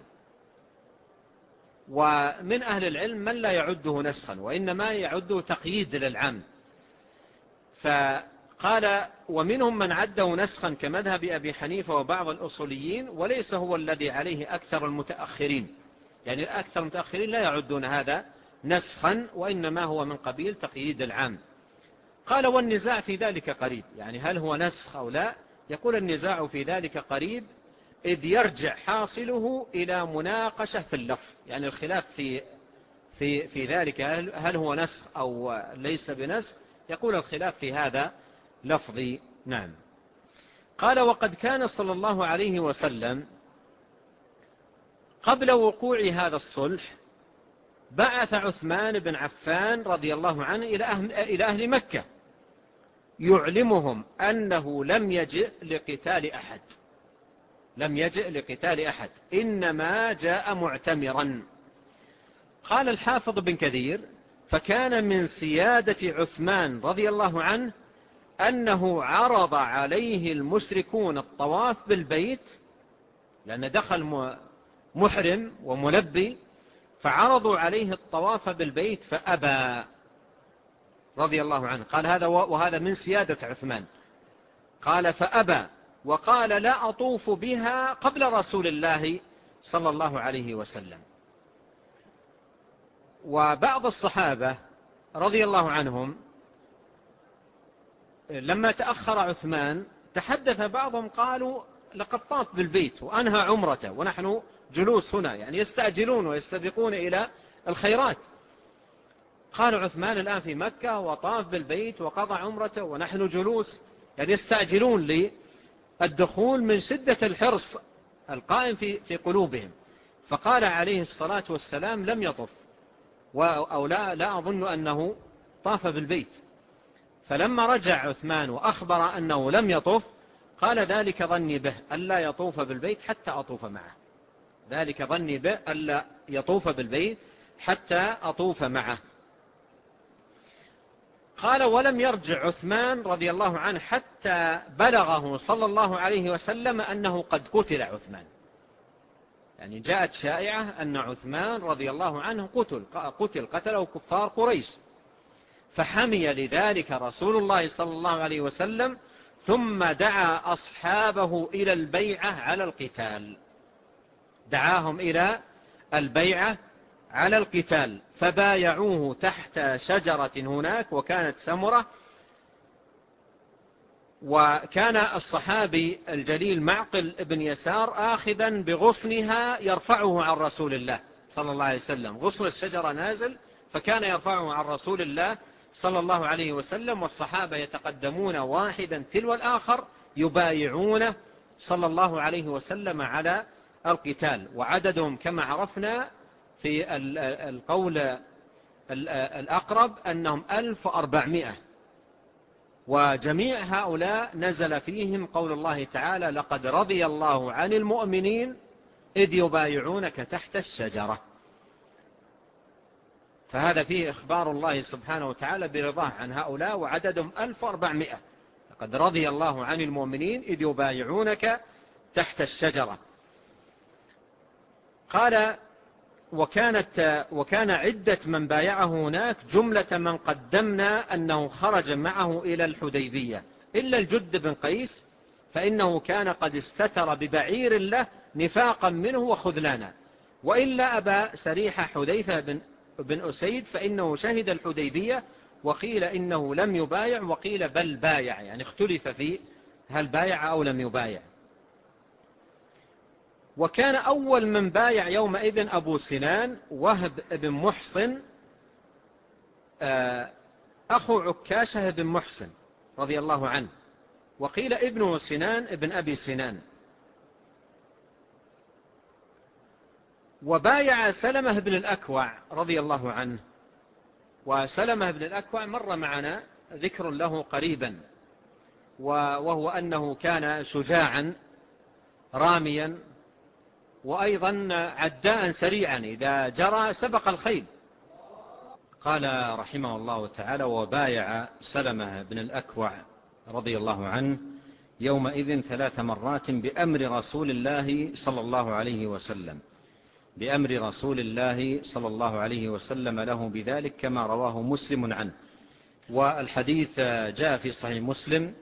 ومن أهل العلم من لا يعده نسخا وإنما يعده تقييد للعام. فقال ومنهم من عده نسخا كمذهب أبي حنيفة وبعض الأصوليين، وليس هو الذي عليه أكثر المتأخرين، يعني الأكثر المتأخرين لا يعدون هذا نسخا، وإنما هو من قبيل تقييد العام. قال والنزاع في ذلك قريب، يعني هل هو نسخ أو لا؟ يقول النزاع في ذلك قريب، إذ يرجع حاصله إلى مناقشة في اللفظ، يعني الخلاف في ذلك هل هو نسخ أو ليس بنسخ، يقول الخلاف في هذا لفظي. نعم. قال وقد كان صلى الله عليه وسلم قبل وقوع هذا الصلح بعث عثمان بن عفان رضي الله عنه إلى أهل مكة يعلمهم أنه لم يجئ لقتال أحد، لم يجئ لقتال أحد، إنما جاء معتمرا. قال الحافظ بن كثير فكان من سيادة عثمان رضي الله عنه أنه عرض عليه المشركون الطواف بالبيت، لأن دخل محرم وملبي، فعرضوا عليه الطواف بالبيت فأبى رضي الله عنه. قال هذا وهذا من سيادة عثمان. قال فأبى وقال لا أطوف بها قبل رسول الله صلى الله عليه وسلم. وبعض الصحابة رضي الله عنهم لما تأخر عثمان تحدث بعضهم قالوا لقد طاف بالبيت وأنهى عمرته ونحن جلوس هنا، يعني يستعجلون ويستبقون إلى الخيرات. قالوا عثمان الآن في مكة وطاف بالبيت وقضى عمرته ونحن جلوس، يعني يستعجلون للدخول من شدة الحرص القائم في قلوبهم. فقال عليه الصلاة والسلام لم يطف، أو لا أظن أنه طاف بالبيت. فلما رجع عثمان وأخبر أنه لم يطف قال ذلك ظني به ألا يطوف بالبيت حتى أطوف معه، ذلك ظني به ألا يطوف بالبيت حتى أطوف معه. قال ولم يرجع عثمان رضي الله عنه حتى بلغه صلى الله عليه وسلم أنه قد قتل عثمان، يعني جاءت شائعة أن عثمان رضي الله عنه قتله كفار قريش، فحمي لذلك رسول الله صلى الله عليه وسلم ثم دعا أصحابه إلى البيعة على القتال، دعاهم إلى البيعة على القتال، فبايعوه تحت شجرة هناك وكانت سمرة. وكان الصحابي الجليل معقل بن يسار آخذا بغصنها يرفعه عن رسول الله صلى الله عليه وسلم، غصن الشجرة نازل فكان يرفعه عن رسول الله صلى الله عليه وسلم، والصحابة يتقدمون واحدا تلو الآخر يبايعونه صلى الله عليه وسلم على القتال. وعددهم كما عرفنا في القول الأقرب أنهم 1400، وجميع هؤلاء نزل فيهم قول الله تعالى لقد رضي الله عن المؤمنين إذ يبايعونك تحت الشجرة. فهذا فيه إخبار الله سبحانه وتعالى برضاه عن هؤلاء، وعددهم 1400. لقد رضي الله عن المؤمنين إذ يبايعونك تحت الشجرة. قال وكان عدة من بايعه هناك جملة من قدمنا أنه خرج معه إلى الحديبية إلا الجد بن قيس فإنه كان قد استتر ببعير له نفاقا منه وخذلانا، وإلا أبا سريح حذيفة بن أسيد فإنه شهد الحديبية، وقيل إنه لم يبايع وقيل بل بايع، يعني اختلف في هل بايع أو لم يبايع. وكان أول من بايع يومئذ أبو سنان وهب بن محصن أخو عكاشة بن محصن رضي الله عنه، وقيل ابن سنان ابن أبي سنان. وبايع سلمة بن الأكوع رضي الله عنه، وسلمة بن الأكوع مر معنا ذكر له قريبا، وهو أنه كان شجاعا راميا، وأيضا عداء سريعا إذا جرى سبق الخيل. قال رحمه الله تعالى: وبايع سلمة بن الأكوع رضي الله عنه يومئذ 3 مرات بأمر رسول الله صلى الله عليه وسلم، بأمر رسول الله صلى الله عليه وسلم له بذلك، كما رواه مسلم عنه. والحديث جاء في صحيح مسلم،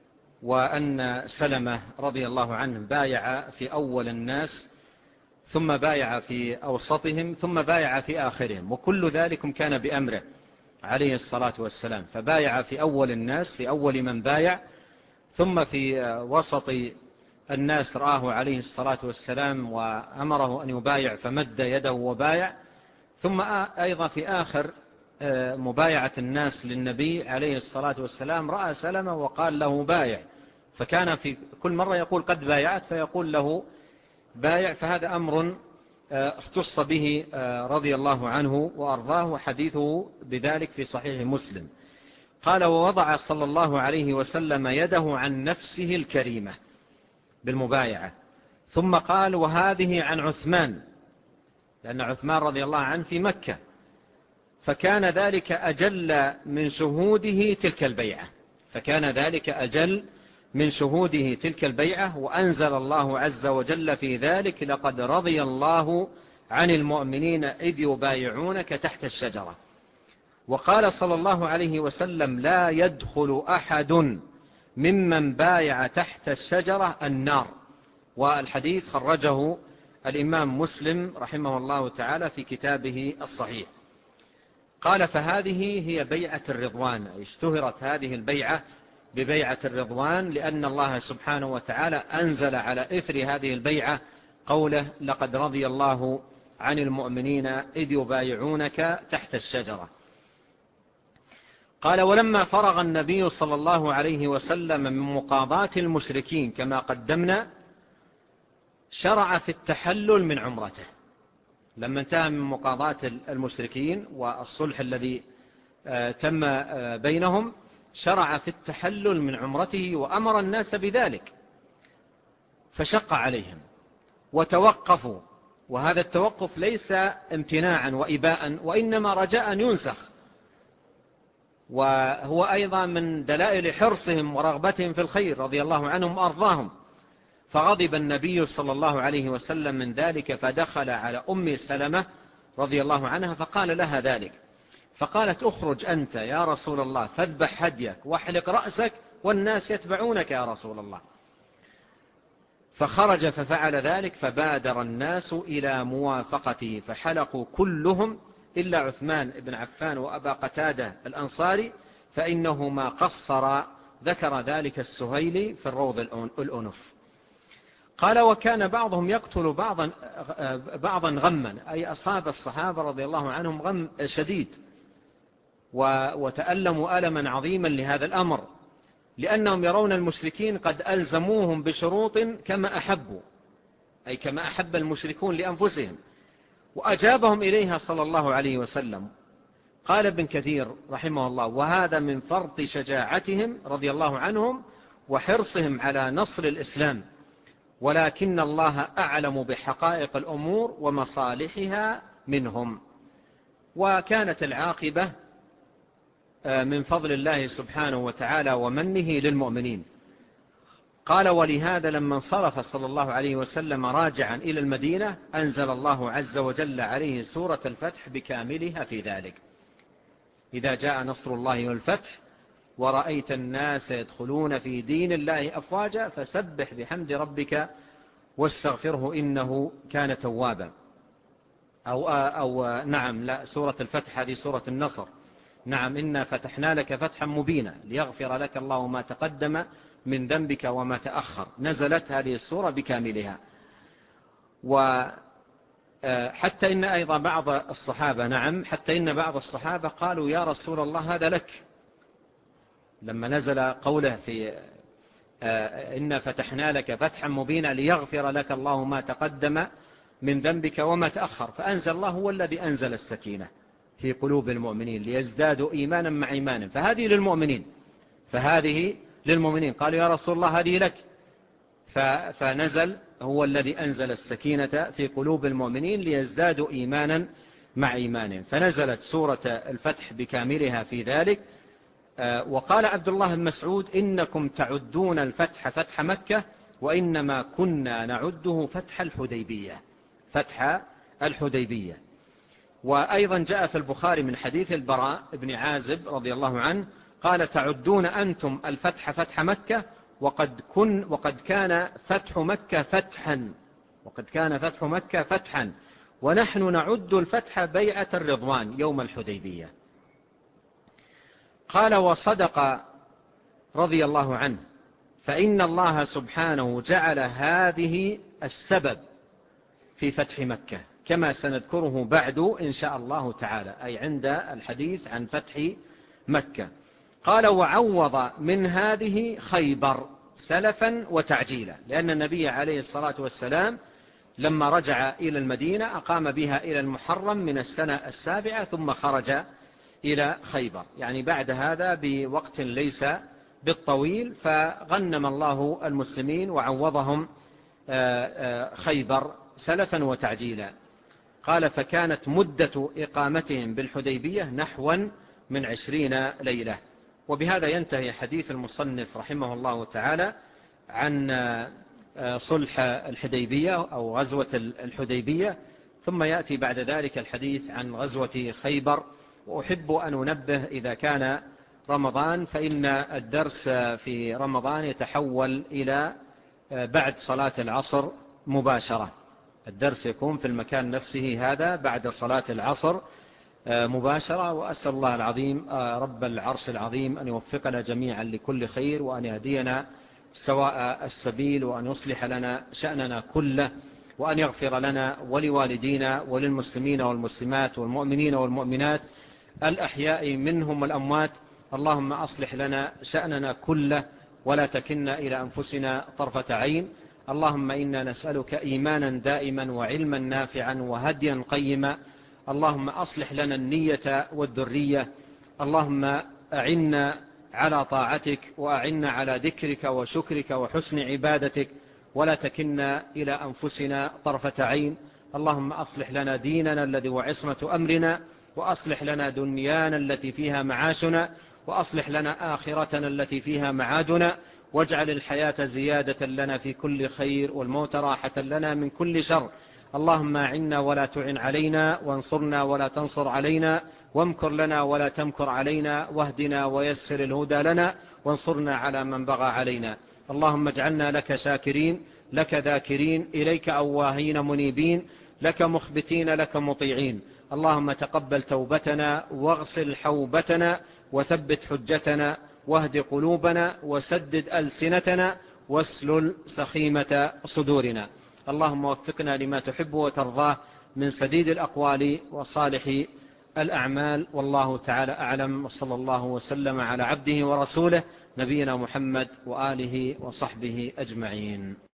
وأن سلمة رضي الله عنه بايع في أول الناس، ثم بايع في أوسطهم، ثم بايع في آخرهم، وكل ذلك كان بأمره عليه الصلاة والسلام. فبايع في أول الناس، في أول من بايع، ثم في وسط الناس رآه عليه الصلاة والسلام وأمره أن يبايع فمد يده وبايع، ثم أيضا في آخر مبايعة الناس للنبي عليه الصلاة والسلام رأى سلمة وقال له بايع، فكان في كل مرة يقول قد بايعت فيقول له بايع. فهذا أمر اختص به رضي الله عنه وأرضاه، وحديثه بذلك في صحيح مسلم. قال: ووضع صلى الله عليه وسلم يده عن نفسه الكريمة بالمبايعة، ثم قال: وهذه عن عثمان، لأن عثمان رضي الله عنه في مكة، فكان ذلك أجل من شهوده تلك البيعة، فكان ذلك أجل من شهوده تلك البيعة. وأنزل الله عز وجل في ذلك: لقد رضي الله عن المؤمنين إذ يبايعونك تحت الشجرة. وقال صلى الله عليه وسلم: لا يدخل أحد ممن بايع تحت الشجرة النار. والحديث خرجه الإمام مسلم رحمه الله تعالى في كتابه الصحيح. قال: فهذه هي بيعة الرضوان، اشتهرت هذه البيعة ببيعة الرضوان، لأن الله سبحانه وتعالى أنزل على إثر هذه البيعة قوله: لقد رضي الله عن المؤمنين إذ يبايعونك تحت الشجرة. قال: ولما فرغ النبي صلى الله عليه وسلم من مقاضاة المشركين كما قدمنا، شرع في التحلل من عمرته. لما انتهى من مقاضاة المشركين والصلح الذي تم بينهم، شرع في التحلل من عمرته، وأمر الناس بذلك، فشق عليهم وتوقفوا. وهذا التوقف ليس امتناعا وإباء، وإنما رجاء أن ينسخ، وهو أيضا من دلائل حرصهم ورغبتهم في الخير رضي الله عنهم وأرضاهم. فغضب النبي صلى الله عليه وسلم من ذلك، فدخل على أم سلمة رضي الله عنها فقال لها ذلك، فقالت: اخرج أنت يا رسول الله فاذبح هديك واحلق رأسك والناس يتبعونك يا رسول الله. فخرج ففعل ذلك، فبادر الناس إلى موافقته، فحلقوا كلهم إلا عثمان بن عفان وأبا قتادة الأنصاري، فإنه ما قصر. ذكر ذلك السهيلي في الروض الأنف. قال: وكان بعضهم يقتل بعضا غما، أي أصاب الصحابة رضي الله عنهم غم شديد، وتألموا ألما عظيما لهذا الأمر، لأنهم يرون المشركين قد ألزموهم بشروط كما أحبوا، أي كما أحب المشركون لأنفسهم، وأجابهم إليها صلى الله عليه وسلم. قال ابن كثير رحمه الله: وهذا من فرط شجاعتهم رضي الله عنهم وحرصهم على نصر الإسلام، ولكن الله أعلم بحقائق الأمور ومصالحها منهم، وكانت العاقبة من فضل الله سبحانه وتعالى ومنه للمؤمنين. قال: ولهذا لما انصرف صلى الله عليه وسلم راجعا إلى المدينة، أنزل الله عز وجل عليه سورة الفتح بكاملها في ذلك: إذا جاء نصر الله والفتح ورأيت الناس يدخلون في دين الله أفواجا فسبح بحمد ربك واستغفره إنه كان توابا. نعم، لا، سورة الفتح هذه سورة النصر. نعم، إنا فتحنا لك فتحا مبينا ليغفر لك الله ما تقدم من ذنبك وما تأخر. نزلت هذه السورة بكاملها. وحتى إن أيضا بعض الصحابة، نعم، حتى إن بعض الصحابة قالوا يا رسول الله هذا لك، لما نزل قوله في إنا فتحنا لك فتحا مبينا ليغفر لك الله ما تقدم من ذنبك وما تأخر، فأنزل الله هو الذي أنزل السكينة في قلوب المؤمنين ليزدادوا إيمانا مع إيمانهم. فهذه للمؤمنين. قالوا يا رسول الله هذه لك، فنزل هو الذي أنزل السكينة في قلوب المؤمنين ليزدادوا إيمانا مع إيمانهم، فنزلت سورة الفتح بكاملها في ذلك. وقال عبد الله بن مسعود إنكم تعدون الفتح فتح مكة وإنما كنا نعده فتح الحديبية. وأيضا جاء في البخاري من حديث البراء بن عازب رضي الله عنه قال تعدون أنتم الفتح فتح مكة وقد كان فتح مكة فتحا ونحن نعد الفتح بيعة الرضوان يوم الحديبية. قال وصدق رضي الله عنه فإن الله سبحانه جعل هذه السبب في فتح مكة كما سنذكره بعد إن شاء الله تعالى، أي عند الحديث عن فتح مكة. قال وعوض من هذه خيبر سلفا وتعجيلا، لأن النبي عليه الصلاة والسلام لما رجع إلى المدينة أقام بها إلى المحرم من السنة 7 ثم خرج إلى خيبر، يعني بعد هذا بوقت ليس بالطويل، فغنم الله المسلمين وعوضهم خيبر سلفا وتعجيلا. قال فكانت مدة إقامتهم بالحديبية نحوا من 20 ليلة. وبهذا ينتهي حديث المصنف رحمه الله تعالى عن صلح الحديبية أو غزوة الحديبية، ثم يأتي بعد ذلك الحديث عن غزوة خيبر. وأحب أن أنبه إذا كان رمضان فإن الدرس في رمضان يتحول إلى بعد صلاة العصر مباشرة، الدرس يكون في المكان نفسه هذا بعد صلاة العصر مباشرة. وأسأل الله العظيم رب العرش العظيم أن يوفقنا جميعا لكل خير، وأن يهدينا سواء السبيل، وأن يصلح لنا شأننا كله، وأن يغفر لنا ولوالدينا وللمسلمين والمسلمات والمؤمنين والمؤمنات الأحياء منهم والأموات. اللهم أصلح لنا شأننا كله ولا تكلنا إلى أنفسنا طرفة عين. اللهم إنا نسألك إيمانا دائما وعلما نافعا وهديا قيما. اللهم أصلح لنا النية والذرية. اللهم أعنا على طاعتك وأعنا على ذكرك وشكرك وحسن عبادتك ولا تكلنا إلى أنفسنا طرفة عين. اللهم أصلح لنا ديننا الذي هو عصمة أمرنا، وأصلح لنا دنيانا التي فيها معاشنا، وأصلح لنا آخرتنا التي فيها معادنا، واجعل الحياة زيادة لنا في كل خير والموت راحة لنا من كل شر. اللهم أعنا ولا تعن علينا، وانصرنا ولا تنصر علينا، وامكر لنا ولا تمكر علينا، واهدنا ويسر الهدى لنا، وانصرنا على من بغى علينا. اللهم اجعلنا لك شاكرين، لك ذاكرين، إليك أواهين منيبين، لك مخبتين، لك مطيعين. اللهم تقبل توبتنا واغسل حوبتنا وثبت حجتنا واهد قلوبنا وسدد ألسنتنا واسلل سخيمة صدورنا. اللهم وفقنا لما تحب وترضاه من سديد الأقوال وصالح الأعمال. والله تعالى أعلم، وصلى الله وسلم على عبده ورسوله نبينا محمد وآله وصحبه أجمعين.